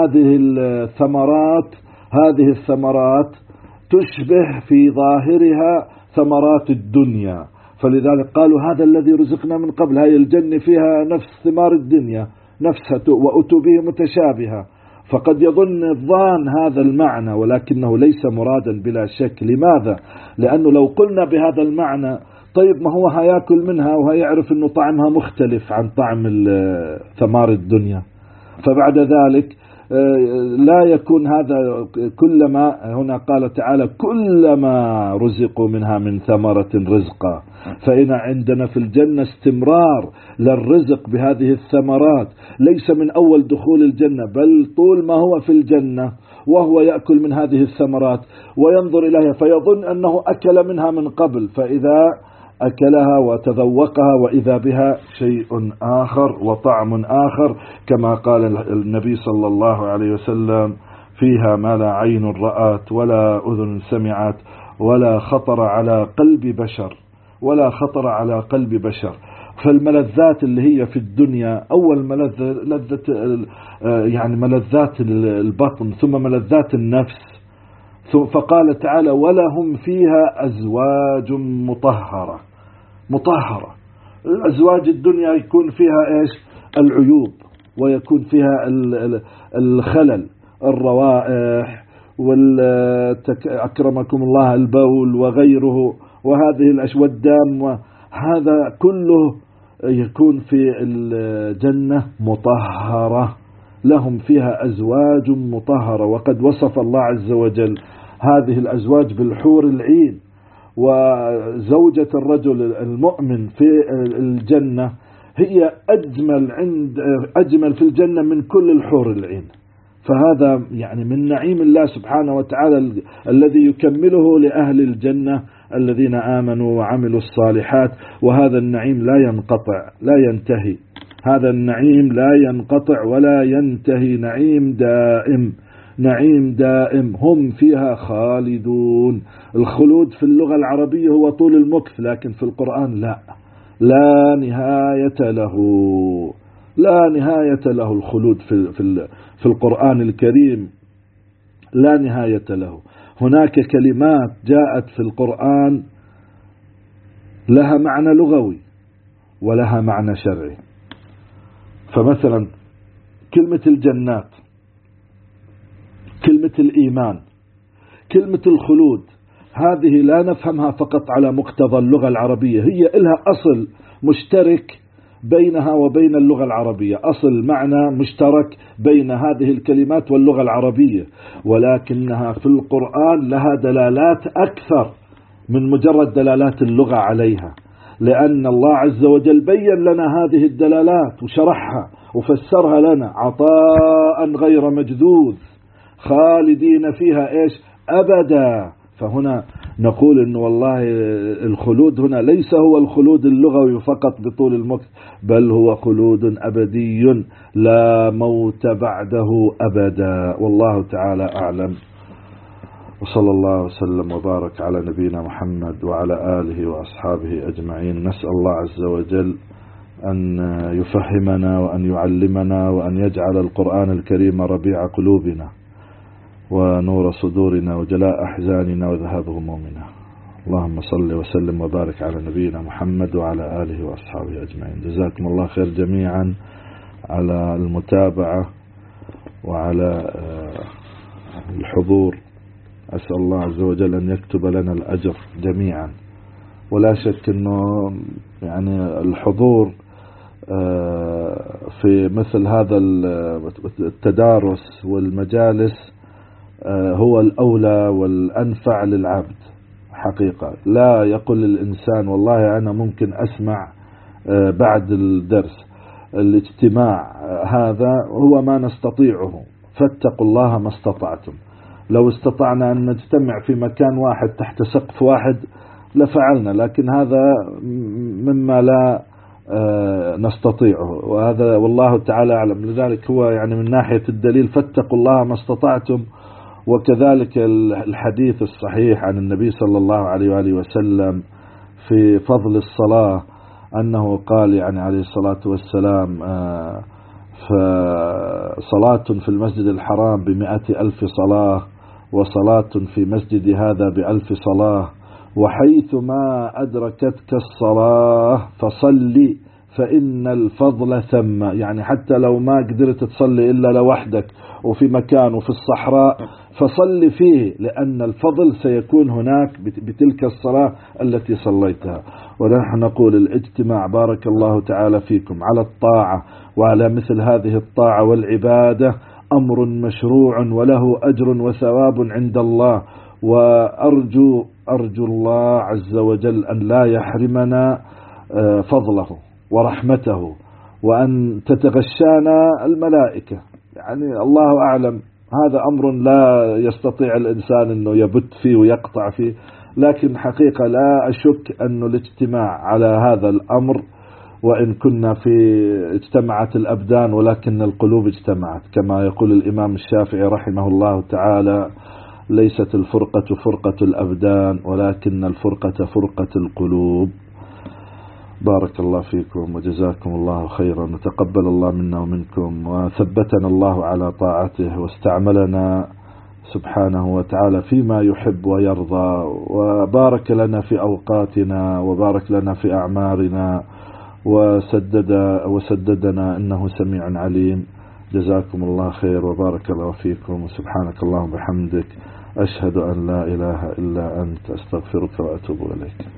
هذه الثمرات تشبه في ظاهرها ثمرات الدنيا، فلذلك قالوا هذا الذي رزقنا من قبل، هاي الجنة فيها نفس ثمار الدنيا نفسها وأتوا به متشابها. فقد يظن الظان هذا المعنى، ولكنه ليس مرادا بلا شك. لماذا؟ لأنه لو قلنا بهذا المعنى طيب ما هو هياكل منها وهيعرف أنه طعمها مختلف عن طعم ثمار الدنيا، فبعد ذلك لا يكون هذا. كلما هنا قال تعالى كلما رزقوا منها من ثمرة رزقا، فإن عندنا في الجنة استمرار للرزق بهذه الثمرات، ليس من أول دخول الجنة بل طول ما هو في الجنة وهو يأكل من هذه الثمرات وينظر إليها فيظن أنه أكل منها من قبل، فإذا أكلها وتذوقها وإذا بها شيء آخر وطعم آخر، كما قال النبي صلى الله عليه وسلم: فيها ما لا عين رأت ولا أذن سمعت ولا خطر على قلب بشر. فالملذات اللي هي في الدنيا، أول لذة يعني ملذات البطن، ثم ملذات النفس، فقال تعالى: ولهم فيها أزواج مطهرة. الأزواج الدنيا يكون فيها إيش؟ العيوب، ويكون فيها الخلل، الروائح، أكرمكم الله البول وغيره، وهذه الأشياء والدم، وهذا كله يكون في الجنة مطهرة. لهم فيها أزواج مطهرة. وقد وصف الله عز وجل هذه الأزواج بالحور العين، وزوجة الرجل المؤمن في الجنة هي أجمل في الجنة من كل الحور العين. فهذا يعني من نعيم الله سبحانه وتعالى الذي يكمله لأهل الجنة الذين آمنوا وعملوا الصالحات. وهذا النعيم لا ينقطع لا ينتهي، هذا النعيم لا ينقطع ولا ينتهي، نعيم دائم هم فيها خالدون. الخلود في اللغة العربية هو طول المكث، لكن في القرآن لا نهاية له الخلود في القرآن الكريم لا نهاية له. هناك كلمات جاءت في القرآن لها معنى لغوي ولها معنى شرعي. فمثلا كلمة الجنات، كلمة الإيمان، كلمة الخلود، هذه لا نفهمها فقط على مقتضى اللغة العربية، هي إلها أصل مشترك بينها وبين اللغة العربية، أصل معنى مشترك بين هذه الكلمات واللغة العربية، ولكنها في القرآن لها دلالات أكثر من مجرد دلالات اللغة عليها، لأن الله عز وجل بين لنا هذه الدلالات وشرحها وفسرها لنا عطاء غير مجذوذ خالدين فيها إيش؟ أبدا. فهنا نقول إنه والله الخلود هنا ليس هو الخلود اللغوي فقط بطول المكث، بل هو خلود أبدي لا موت بعده أبدا. والله تعالى أعلم، وصلى الله وسلم وبارك على نبينا محمد وعلى آله وأصحابه أجمعين. نسأل الله عز وجل أن يفهمنا وأن يعلمنا وأن يجعل القرآن الكريم ربيع قلوبنا ونور صدورنا وجلاء أحزاننا وذهاب همومنا. اللهم صل وسلم وبارك على نبينا محمد وعلى آله وأصحابه أجمعين. جزاكم الله خير جميعا على المتابعة وعلى الحضور. أسأل الله عز وجل أن يكتب لنا الأجر جميعا. ولا شك أنه يعني الحضور في مثل هذا التدارس والمجالس هو الأولى والأنفع للعبد حقيقة. لا يقول الإنسان والله أنا ممكن أسمع بعد الدرس. الاجتماع هذا هو ما نستطيعه، فاتقوا الله ما استطعتم. لو استطعنا أن نجتمع في مكان واحد تحت سقف واحد لفعلنا، لكن هذا مما لا نستطيعه، وهذا والله تعالى أعلم. لذلك هو يعني من ناحية الدليل فاتقوا الله ما استطعتم. وكذلك الحديث الصحيح عن النبي صلى الله عليه وآله وسلم في فضل الصلاة أنه قال يعني عليه الصلاة والسلام فصلاة في المسجد الحرام ب100,000 صلاة، وصلاة في مسجد هذا ب1000 صلاة، وحيث ما أدركتك الصلاة فصل فإن الفضل ثم. يعني حتى لو ما قدرت تصلي إلا لوحدك وفي مكان وفي الصحراء فصل فيه، لأن الفضل سيكون هناك بتلك الصلاة التي صليتها. ونحن نقول الاجتماع بارك الله تعالى فيكم على الطاعة وعلى مثل هذه الطاعة والعبادة أمر مشروع وله أجر وثواب عند الله، وأرجو الله عز وجل أن لا يحرمنا فضله ورحمته، وأن تتغشانا الملائكة. يعني الله أعلم، هذا أمر لا يستطيع الإنسان أنه يبت فيه ويقطع فيه، لكن حقيقة لا أشك أن الاجتماع على هذا الأمر، وإن كنا في اجتمعت الأبدان ولكن القلوب اجتمعت، كما يقول الإمام الشافعي رحمه الله تعالى: ليست الفرقة فرقة الأبدان ولكن الفرقة فرقة القلوب. بارك الله فيكم وجزاكم الله خيرا، وتقبل الله منا ومنكم، وثبتنا الله على طاعته، واستعملنا سبحانه وتعالى فيما يحب ويرضى، وبارك لنا في أوقاتنا وبارك لنا في أعمارنا، وسددنا إنه سميع عليم. جزاكم الله خير وبارك الله فيكم، وسبحانك اللهم وبحمدك أشهد أن لا إله إلا أنت أستغفرك وأتوب إليك.